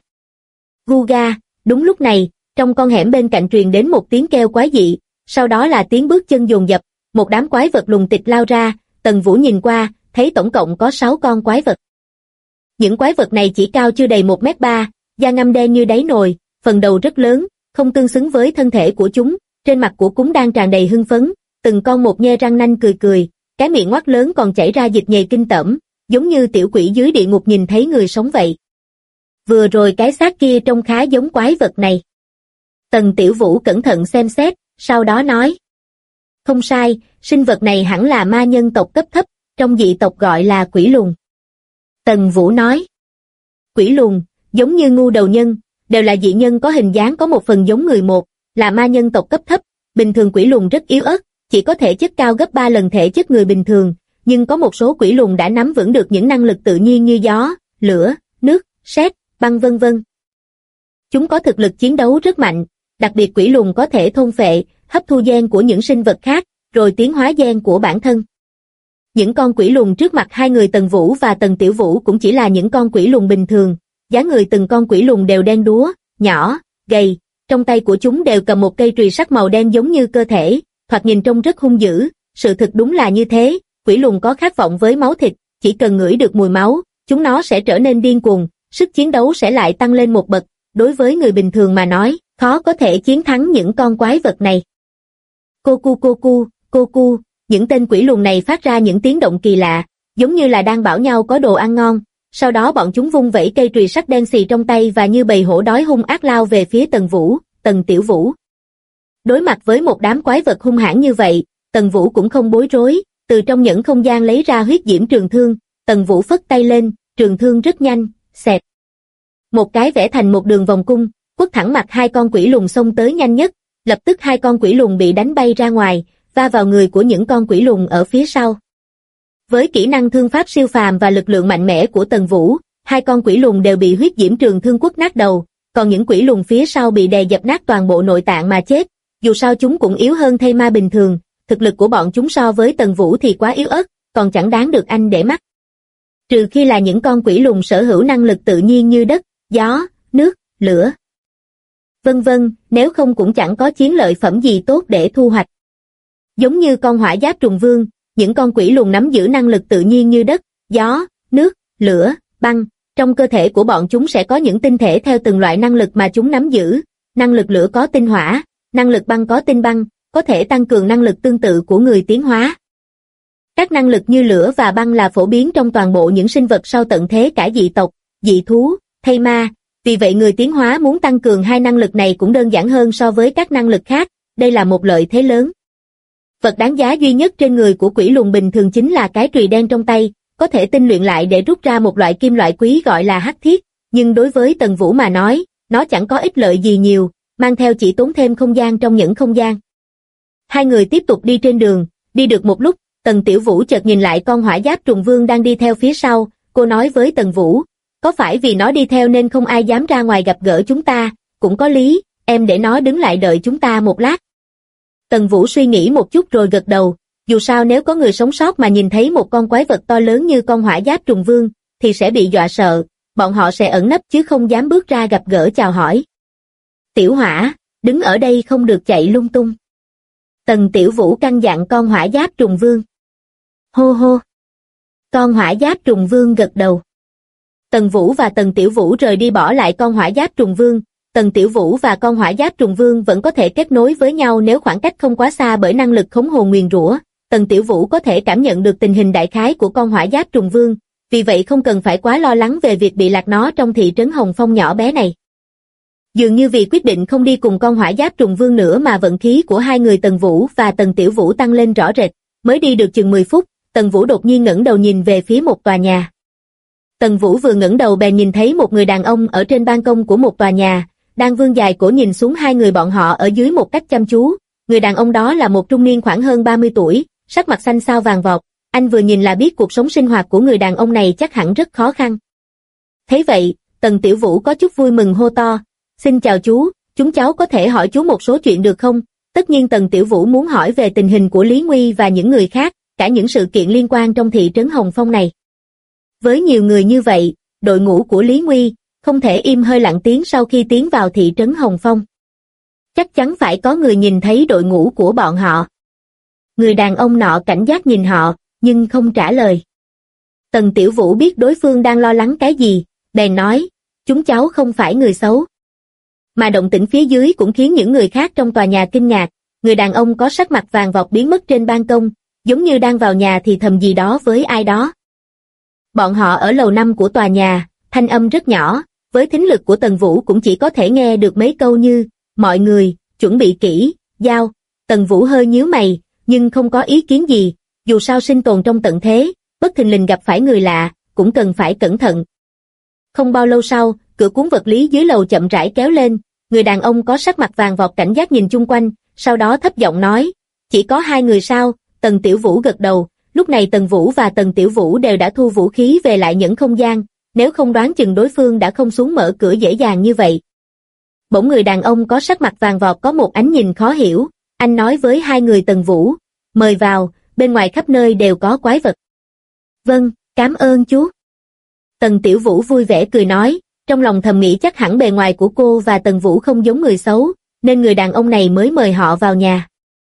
Guga! Đúng lúc này, trong con hẻm bên cạnh truyền đến một tiếng kêu quái dị, sau đó là tiếng bước chân dồn dập, một đám quái vật lùng tịch lao ra. Tần Vũ nhìn qua, thấy tổng cộng có 6 con quái vật. Những quái vật này chỉ cao chưa đầy 1m3, da ngăm đen như đáy nồi, phần đầu rất lớn, không tương xứng với thân thể của chúng, trên mặt của chúng đang tràn đầy hưng phấn, từng con một nhe răng nanh cười cười, cái miệng ngoác lớn còn chảy ra dịch nhầy kinh tởm, giống như tiểu quỷ dưới địa ngục nhìn thấy người sống vậy. Vừa rồi cái xác kia trông khá giống quái vật này. Tần Tiểu Vũ cẩn thận xem xét, sau đó nói. Không sai, sinh vật này hẳn là ma nhân tộc cấp thấp, trong dị tộc gọi là quỷ lùn. Tần Vũ nói. Quỷ lùn, giống như ngu đầu nhân, đều là dị nhân có hình dáng có một phần giống người một, là ma nhân tộc cấp thấp. Bình thường quỷ lùn rất yếu ớt, chỉ có thể chất cao gấp 3 lần thể chất người bình thường, nhưng có một số quỷ lùn đã nắm vững được những năng lực tự nhiên như gió, lửa, nước, sét, băng vân vân. Chúng có thực lực chiến đấu rất mạnh, đặc biệt quỷ lùn có thể thôn phệ, hấp thu gen của những sinh vật khác, rồi tiến hóa gen của bản thân. Những con quỷ lùn trước mặt hai người Tần Vũ và Tần Tiểu Vũ cũng chỉ là những con quỷ lùn bình thường, dáng người từng con quỷ lùn đều đen đúa, nhỏ, gầy, trong tay của chúng đều cầm một cây chùy sắt màu đen giống như cơ thể, thoạt nhìn trông rất hung dữ, sự thực đúng là như thế, quỷ lùn có khát vọng với máu thịt, chỉ cần ngửi được mùi máu, chúng nó sẽ trở nên điên cuồng, sức chiến đấu sẽ lại tăng lên một bậc, đối với người bình thường mà nói, khó có thể chiến thắng những con quái vật này. Cô cu, những tên quỷ lùn này phát ra những tiếng động kỳ lạ, giống như là đang bảo nhau có đồ ăn ngon, sau đó bọn chúng vung vẩy cây chùy sắt đen xì trong tay và như bầy hổ đói hung ác lao về phía Tần Vũ, Tần Tiểu Vũ. Đối mặt với một đám quái vật hung hãn như vậy, Tần Vũ cũng không bối rối, từ trong nhẫn không gian lấy ra huyết diễm trường thương, Tần Vũ phất tay lên, trường thương rất nhanh, xẹt. Một cái vẽ thành một đường vòng cung, quất thẳng mặt hai con quỷ lùn xông tới nhanh nhất, lập tức hai con quỷ lùn bị đánh bay ra ngoài, va vào người của những con quỷ lùn ở phía sau. Với kỹ năng thương pháp siêu phàm và lực lượng mạnh mẽ của Tần Vũ, hai con quỷ lùn đều bị huyết diễm trường thương quất nát đầu, còn những quỷ lùn phía sau bị đè dập nát toàn bộ nội tạng mà chết. Dù sao chúng cũng yếu hơn thây ma bình thường, thực lực của bọn chúng so với Tần Vũ thì quá yếu ớt, còn chẳng đáng được anh để mắt. Trừ khi là những con quỷ lùn sở hữu năng lực tự nhiên như đất, gió, nước, lửa, vân vân, nếu không cũng chẳng có chiến lợi phẩm gì tốt để thu hoạch. Giống như con hỏa giáp trùng vương, những con quỷ lùn nắm giữ năng lực tự nhiên như đất, gió, nước, lửa, băng, trong cơ thể của bọn chúng sẽ có những tinh thể theo từng loại năng lực mà chúng nắm giữ, năng lực lửa có tinh hỏa, năng lực băng có tinh băng, có thể tăng cường năng lực tương tự của người tiến hóa. Các năng lực như lửa và băng là phổ biến trong toàn bộ những sinh vật sau tận thế cả dị tộc, dị thú, thây ma, Vì vậy người tiến hóa muốn tăng cường hai năng lực này cũng đơn giản hơn so với các năng lực khác, đây là một lợi thế lớn. Vật đáng giá duy nhất trên người của quỷ lùn bình thường chính là cái chùy đen trong tay, có thể tinh luyện lại để rút ra một loại kim loại quý gọi là hắc thiết, nhưng đối với Tần Vũ mà nói, nó chẳng có ích lợi gì nhiều, mang theo chỉ tốn thêm không gian trong những không gian. Hai người tiếp tục đi trên đường, đi được một lúc, Tần Tiểu Vũ chợt nhìn lại con hỏa giáp trùng vương đang đi theo phía sau, cô nói với Tần Vũ, có phải vì nó đi theo nên không ai dám ra ngoài gặp gỡ chúng ta, cũng có lý, em để nó đứng lại đợi chúng ta một lát. Tần Vũ suy nghĩ một chút rồi gật đầu, dù sao nếu có người sống sót mà nhìn thấy một con quái vật to lớn như con hỏa giáp trùng vương, thì sẽ bị dọa sợ, bọn họ sẽ ẩn nấp chứ không dám bước ra gặp gỡ chào hỏi. Tiểu Hỏa, đứng ở đây không được chạy lung tung. Tần Tiểu Vũ căn dặn con hỏa giáp trùng vương. Hô hô. Con hỏa giáp trùng vương gật đầu. Tần Vũ và Tần Tiểu Vũ rời đi bỏ lại con hỏa giáp trùng vương. Tần Tiểu Vũ và con hỏa giáp trùng vương vẫn có thể kết nối với nhau nếu khoảng cách không quá xa bởi năng lực khống hồn nguyền rủa. Tần Tiểu Vũ có thể cảm nhận được tình hình đại khái của con hỏa giáp trùng vương, vì vậy không cần phải quá lo lắng về việc bị lạc nó trong thị trấn Hồng Phong nhỏ bé này. Dường như vì quyết định không đi cùng con hỏa giáp trùng vương nữa mà vận khí của hai người Tần Vũ và Tần Tiểu Vũ tăng lên rõ rệt, mới đi được chừng 10 phút, Tần Vũ đột nhiên ngẩng đầu nhìn về phía một tòa nhà. Tần Vũ vừa ngẩng đầu bèn nhìn thấy một người đàn ông ở trên ban công của một tòa nhà, đang vươn dài cổ nhìn xuống hai người bọn họ ở dưới một cách chăm chú. Người đàn ông đó là một trung niên khoảng hơn 30 tuổi, sắc mặt xanh xao vàng vọt, anh vừa nhìn là biết cuộc sống sinh hoạt của người đàn ông này chắc hẳn rất khó khăn. Thấy vậy, Tần Tiểu Vũ có chút vui mừng hô to, xin chào chú, chúng cháu có thể hỏi chú một số chuyện được không? Tất nhiên Tần Tiểu Vũ muốn hỏi về tình hình của Lý Nguy và những người khác, cả những sự kiện liên quan trong thị trấn Hồng Phong này. Với nhiều người như vậy, đội ngũ của Lý Nguy không thể im hơi lặng tiếng sau khi tiến vào thị trấn Hồng Phong. Chắc chắn phải có người nhìn thấy đội ngũ của bọn họ. Người đàn ông nọ cảnh giác nhìn họ, nhưng không trả lời. Tần Tiểu Vũ biết đối phương đang lo lắng cái gì, bèn nói, chúng cháu không phải người xấu. Mà động tĩnh phía dưới cũng khiến những người khác trong tòa nhà kinh ngạc, người đàn ông có sắc mặt vàng vọt biến mất trên ban công, giống như đang vào nhà thì thầm gì đó với ai đó. Bọn họ ở lầu 5 của tòa nhà, thanh âm rất nhỏ, với thính lực của Tần Vũ cũng chỉ có thể nghe được mấy câu như, mọi người, chuẩn bị kỹ, giao. Tần Vũ hơi nhíu mày, nhưng không có ý kiến gì, dù sao sinh tồn trong tận thế, bất thình lình gặp phải người lạ, cũng cần phải cẩn thận. Không bao lâu sau, cửa cuốn vật lý dưới lầu chậm rãi kéo lên, người đàn ông có sắc mặt vàng vọt cảnh giác nhìn chung quanh, sau đó thấp giọng nói, chỉ có hai người sao? Tần Tiểu Vũ gật đầu, lúc này Tần Vũ và Tần Tiểu Vũ đều đã thu vũ khí về lại những không gian, nếu không đoán chừng đối phương đã không xuống mở cửa dễ dàng như vậy. Bỗng người đàn ông có sắc mặt vàng vọt có một ánh nhìn khó hiểu, anh nói với hai người Tần Vũ, mời vào, bên ngoài khắp nơi đều có quái vật. Vâng, cảm ơn chú. Tần Tiểu Vũ vui vẻ cười nói, trong lòng thầm nghĩ chắc hẳn bề ngoài của cô và Tần Vũ không giống người xấu, nên người đàn ông này mới mời họ vào nhà.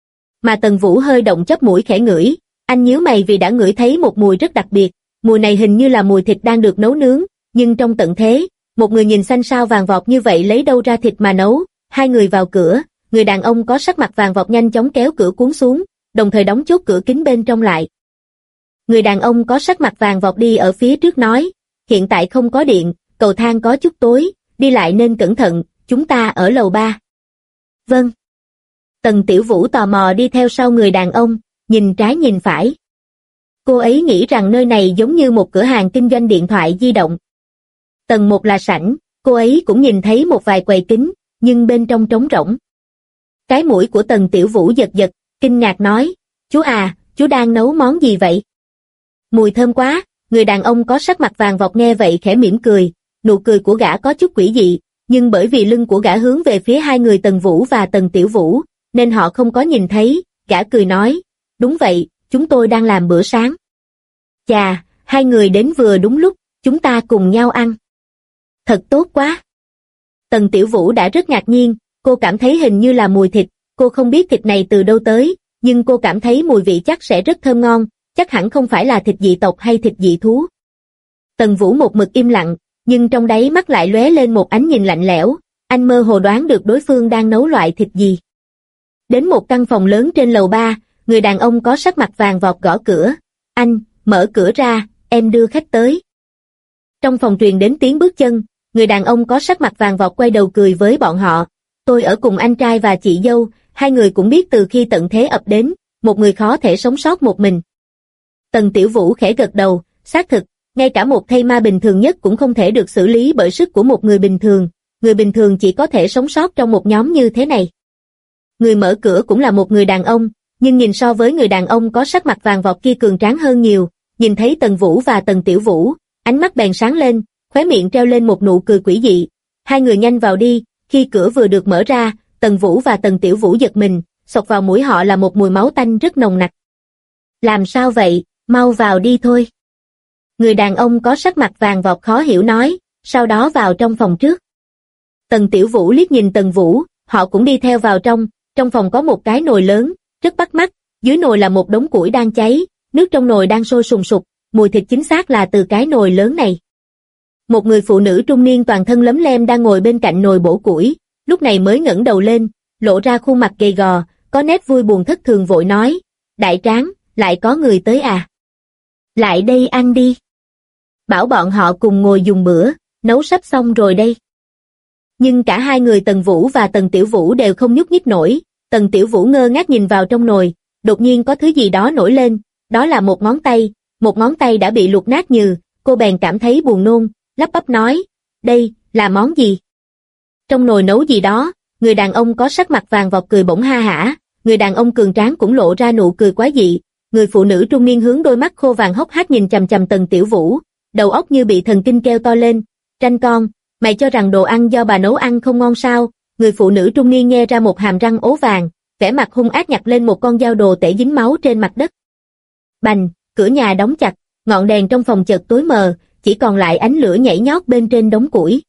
Mà Tần Vũ hơi động chóp mũi khẽ ngửi, anh nhíu mày vì đã ngửi thấy một mùi rất đặc biệt, mùi này hình như là mùi thịt đang được nấu nướng, nhưng trong tận thế, một người nhìn xanh xao vàng vọt như vậy lấy đâu ra thịt mà nấu. Hai người vào cửa, người đàn ông có sắc mặt vàng vọt nhanh chóng kéo cửa cuốn xuống, đồng thời đóng chốt cửa kính bên trong lại. Người đàn ông có sắc mặt vàng vọt đi ở phía trước nói, hiện tại không có điện, cầu thang có chút tối, đi lại nên cẩn thận, chúng ta ở lầu 3. Vâng. Tần Tiểu Vũ tò mò đi theo sau người đàn ông, nhìn trái nhìn phải. Cô ấy nghĩ rằng nơi này giống như một cửa hàng kinh doanh điện thoại di động. Tầng 1 là sảnh, cô ấy cũng nhìn thấy một vài quầy kính, nhưng bên trong trống rỗng. Cái mũi của Tần Tiểu Vũ giật giật, kinh ngạc nói, chú à, chú đang nấu món gì vậy? Mùi thơm quá, người đàn ông có sắc mặt vàng vọt nghe vậy khẽ mỉm cười, nụ cười của gã có chút quỷ dị, nhưng bởi vì lưng của gã hướng về phía hai người Tần Vũ và Tần Tiểu Vũ, nên họ không có nhìn thấy, gã cười nói, đúng vậy, chúng tôi đang làm bữa sáng. Chà, hai người đến vừa đúng lúc, chúng ta cùng nhau ăn. Thật tốt quá. Tần Tiểu Vũ đã rất ngạc nhiên, cô cảm thấy hình như là mùi thịt, cô không biết thịt này từ đâu tới, nhưng cô cảm thấy mùi vị chắc sẽ rất thơm ngon, chắc hẳn không phải là thịt dị tộc hay thịt dị thú. Tần Vũ một mực im lặng, nhưng trong đáy mắt lại lóe lên một ánh nhìn lạnh lẽo, anh mơ hồ đoán được đối phương đang nấu loại thịt gì. Đến một căn phòng lớn trên lầu 3, người đàn ông có sắc mặt vàng vọt gõ cửa, anh, mở cửa ra, em đưa khách tới. Trong phòng truyền đến tiếng bước chân, người đàn ông có sắc mặt vàng vọt quay đầu cười với bọn họ. Tôi ở cùng anh trai và chị dâu, hai người cũng biết từ khi tận thế ập đến, một người khó thể sống sót một mình. Tần Tiểu Vũ khẽ gật đầu, xác thực, ngay cả một thây ma bình thường nhất cũng không thể được xử lý bởi sức của một người bình thường chỉ có thể sống sót trong một nhóm như thế này. Người mở cửa cũng là một người đàn ông, nhưng nhìn so với người đàn ông có sắc mặt vàng vọt kia cường tráng hơn nhiều, nhìn thấy Tần Vũ và Tần Tiểu Vũ, ánh mắt bèn sáng lên, khóe miệng treo lên một nụ cười quỷ dị. Hai người nhanh vào đi, khi cửa vừa được mở ra, Tần Vũ và Tần Tiểu Vũ giật mình, xộc vào mũi họ là một mùi máu tanh rất nồng nặc. Làm sao vậy, mau vào đi thôi. Người đàn ông có sắc mặt vàng vọt khó hiểu nói, sau đó vào trong phòng trước. Tần Tiểu Vũ liếc nhìn Tần Vũ, họ cũng đi theo vào trong phòng có một cái nồi lớn, rất bắt mắt, dưới nồi là một đống củi đang cháy, nước trong nồi đang sôi sùng sục, mùi thịt chính xác là từ cái nồi lớn này. Một người phụ nữ trung niên toàn thân lấm lem đang ngồi bên cạnh nồi bổ củi, lúc này mới ngẩng đầu lên, lộ ra khuôn mặt gầy gò, có nét vui buồn thất thường vội nói, đại tráng, lại có người tới à? Lại đây ăn đi. Bảo bọn họ cùng ngồi dùng bữa, nấu sắp xong rồi đây. Nhưng cả hai người Tần Vũ và Tần Tiểu Vũ đều không nhúc nhích nổi, Tần Tiểu Vũ ngơ ngác nhìn vào trong nồi, đột nhiên có thứ gì đó nổi lên, đó là một ngón tay đã bị luộc nát nhừ, cô bèn cảm thấy buồn nôn, lắp bắp nói, đây, là món gì? Trong nồi nấu gì đó, người đàn ông có sắc mặt vàng vọt cười bỗng ha hả, người đàn ông cường tráng cũng lộ ra nụ cười quái dị, người phụ nữ trung niên hướng đôi mắt khô vàng hốc hác nhìn chằm chằm Tần Tiểu Vũ, đầu óc như bị thần kinh kêu to lên, tranh con, mày cho rằng đồ ăn do bà nấu ăn không ngon sao? Người phụ nữ trung niên nhe ra một hàm răng ố vàng, vẻ mặt hung ác nhặt lên một con dao đồ tể dính máu trên mặt đất. Bành, cửa nhà đóng chặt, ngọn đèn trong phòng chợt tối mờ, chỉ còn lại ánh lửa nhảy nhót bên trên đống củi.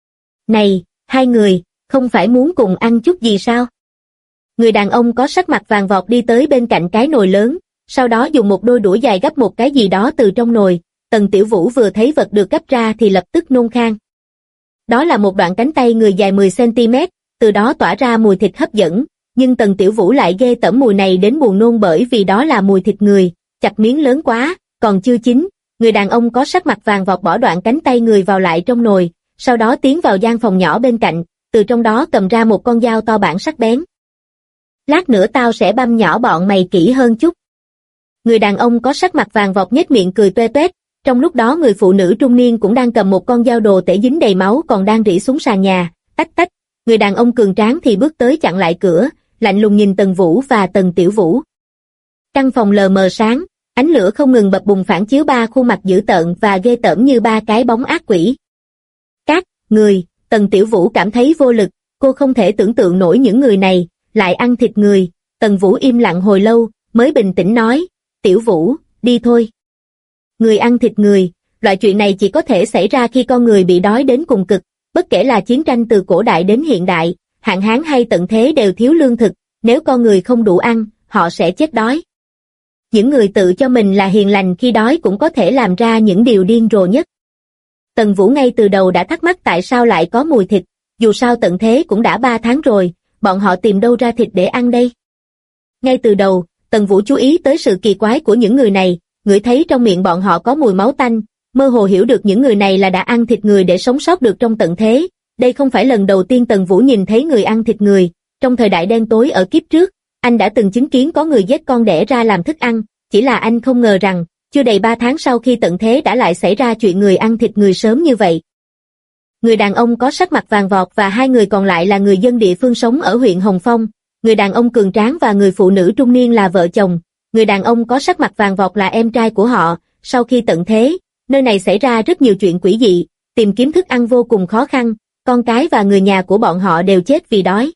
Này, hai người, không phải muốn cùng ăn chút gì sao? Người đàn ông có sắc mặt vàng vọt đi tới bên cạnh cái nồi lớn, sau đó dùng một đôi đũa dài gấp một cái gì đó từ trong nồi. Tần Tiểu Vũ vừa thấy vật được gấp ra thì lập tức nôn khan. Đó là một đoạn cánh tay người dài 10 cm, từ đó tỏa ra mùi thịt hấp dẫn, nhưng Tần Tiểu Vũ lại ghê tởm mùi này đến buồn nôn bởi vì đó là mùi thịt người, chặt miếng lớn quá, còn chưa chín. Người đàn ông có sắc mặt vàng vọt bỏ đoạn cánh tay người vào lại trong nồi, sau đó tiến vào gian phòng nhỏ bên cạnh, từ trong đó cầm ra một con dao to bản sắc bén. Lát nữa tao sẽ băm nhỏ bọn mày kỹ hơn chút. Người đàn ông có sắc mặt vàng vọt nhếch miệng cười toe toét. Trong lúc đó người phụ nữ trung niên cũng đang cầm một con dao đồ tể dính đầy máu còn đang rỉ xuống sàn nhà, tách tách. Người đàn ông cường tráng thì bước tới chặn lại cửa, lạnh lùng nhìn Tần Vũ và Tần Tiểu Vũ. Căn phòng lờ mờ sáng, ánh lửa không ngừng bập bùng phản chiếu ba khuôn mặt dữ tợn và ghê tởm như ba cái bóng ác quỷ. Các người, Tần Tiểu Vũ cảm thấy vô lực, cô không thể tưởng tượng nổi những người này lại ăn thịt người. Tần Vũ im lặng hồi lâu, mới bình tĩnh nói, Tiểu Vũ, đi thôi. Người ăn thịt người, loại chuyện này chỉ có thể xảy ra khi con người bị đói đến cùng cực, bất kể là chiến tranh từ cổ đại đến hiện đại, hạn hán hay tận thế đều thiếu lương thực, nếu con người không đủ ăn, họ sẽ chết đói. Những người tự cho mình là hiền lành khi đói cũng có thể làm ra những điều điên rồ nhất. Tần Vũ ngay từ đầu đã thắc mắc tại sao lại có mùi thịt, dù sao tận thế cũng đã 3 tháng rồi, bọn họ tìm đâu ra thịt để ăn đây? Ngay từ đầu, Tần Vũ chú ý tới sự kỳ quái của những người này, ngửi thấy trong miệng bọn họ có mùi máu tanh, mơ hồ hiểu được những người này là đã ăn thịt người để sống sót được trong tận thế. Đây không phải lần đầu tiên Tần Vũ nhìn thấy người ăn thịt người, trong thời đại đen tối ở kiếp trước, anh đã từng chứng kiến có người giết con đẻ ra làm thức ăn, chỉ là anh không ngờ rằng, chưa đầy 3 tháng sau khi tận thế đã lại xảy ra chuyện người ăn thịt người sớm như vậy. Người đàn ông có sắc mặt vàng vọt và hai người còn lại là người dân địa phương sống ở huyện Hồng Phong, người đàn ông cường tráng và người phụ nữ trung niên là vợ chồng. Người đàn ông có sắc mặt vàng vọt là em trai của họ. Sau khi tận thế, nơi này xảy ra rất nhiều chuyện quỷ dị, tìm kiếm thức ăn vô cùng khó khăn, con cái và người nhà của bọn họ đều chết vì đói.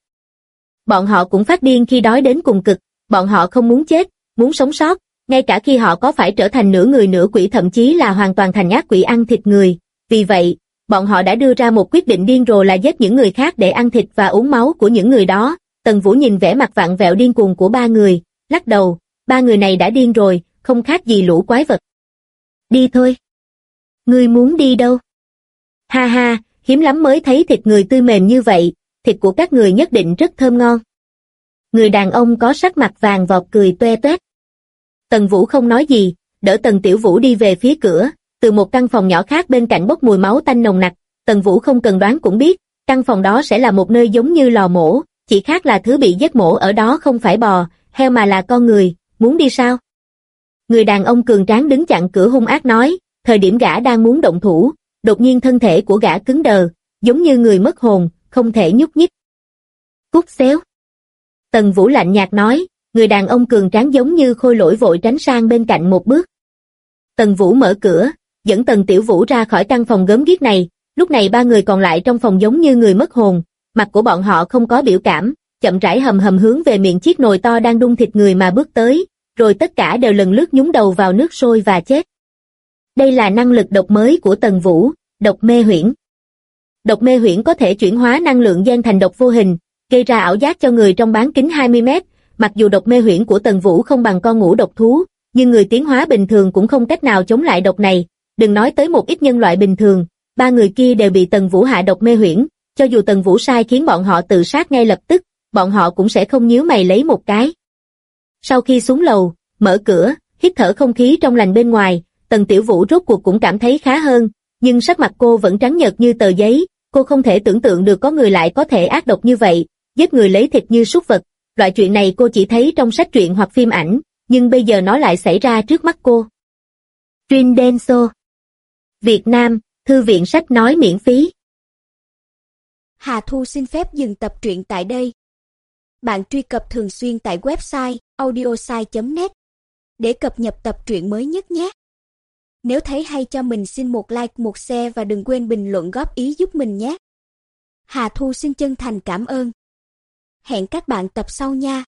Bọn họ cũng phát điên khi đói đến cùng cực, bọn họ không muốn chết, muốn sống sót, ngay cả khi họ có phải trở thành nửa người nửa quỷ thậm chí là hoàn toàn thành ác quỷ ăn thịt người. Vì vậy, bọn họ đã đưa ra một quyết định điên rồ là giết những người khác để ăn thịt và uống máu của những người đó. Tần Vũ nhìn vẻ mặt vặn vẹo điên cuồng của ba người, lắc đầu, ba người này đã điên rồi, không khác gì lũ quái vật. Đi thôi. Ngươi muốn đi đâu? Ha ha, hiếm lắm mới thấy thịt người tươi mềm như vậy, thịt của các người nhất định rất thơm ngon. Người đàn ông có sắc mặt vàng vọt cười toe toét. Tần Vũ không nói gì, đỡ Tần Tiểu Vũ đi về phía cửa, từ một căn phòng nhỏ khác bên cạnh bốc mùi máu tanh nồng nặc, Tần Vũ không cần đoán cũng biết, căn phòng đó sẽ là một nơi giống như lò mổ, chỉ khác là thứ bị giết mổ ở đó không phải bò, heo mà là con người, muốn đi sao? Người đàn ông cường tráng đứng chặn cửa hung ác nói, thời điểm gã đang muốn động thủ, đột nhiên thân thể của gã cứng đờ, giống như người mất hồn, không thể nhúc nhích. Cút xéo. Tần Vũ lạnh nhạt nói, người đàn ông cường tráng giống như khôi lỗi vội tránh sang bên cạnh một bước. Tần Vũ mở cửa, dẫn Tần Tiểu Vũ ra khỏi căn phòng gớm ghiếc này, lúc này ba người còn lại trong phòng giống như người mất hồn, mặt của bọn họ không có biểu cảm, chậm rãi hầm hầm hướng về miệng chiếc nồi to đang đun thịt người mà bước tới, rồi tất cả đều lần lượt nhúng đầu vào nước sôi và chết. Đây là năng lực độc mới của Tần Vũ, độc mê huyễn. Độc mê huyễn có thể chuyển hóa năng lượng gen thành độc vô hình, gây ra ảo giác cho người trong bán kính 20 mét. Mặc dù độc mê huyễn của Tần Vũ không bằng con ngũ độc thú, nhưng người tiến hóa bình thường cũng không cách nào chống lại độc này, đừng nói tới một ít nhân loại bình thường, ba người kia đều bị Tần Vũ hạ độc mê huyễn, cho dù Tần Vũ sai khiến bọn họ tự sát ngay lập tức, bọn họ cũng sẽ không nhíu mày lấy một cái. Sau khi xuống lầu, mở cửa, hít thở không khí trong lành bên ngoài, Tần Tiểu Vũ rốt cuộc cũng cảm thấy khá hơn, nhưng sắc mặt cô vẫn trắng nhợt như tờ giấy, cô không thể tưởng tượng được có người lại có thể ác độc như vậy, giết người lấy thịt như súc vật, loại chuyện này cô chỉ thấy trong sách truyện hoặc phim ảnh, nhưng bây giờ nó lại xảy ra trước mắt cô. Truyện Denso Việt Nam, Thư viện sách nói miễn phí. Hà Thu xin phép dừng tập truyện tại đây. Bạn truy cập thường xuyên tại website audiosai.net để cập nhật tập truyện mới nhất nhé. Nếu thấy hay cho mình xin một like, một share và đừng quên bình luận góp ý giúp mình nhé. Hà Thu xin chân thành cảm ơn. Hẹn các bạn tập sau nha.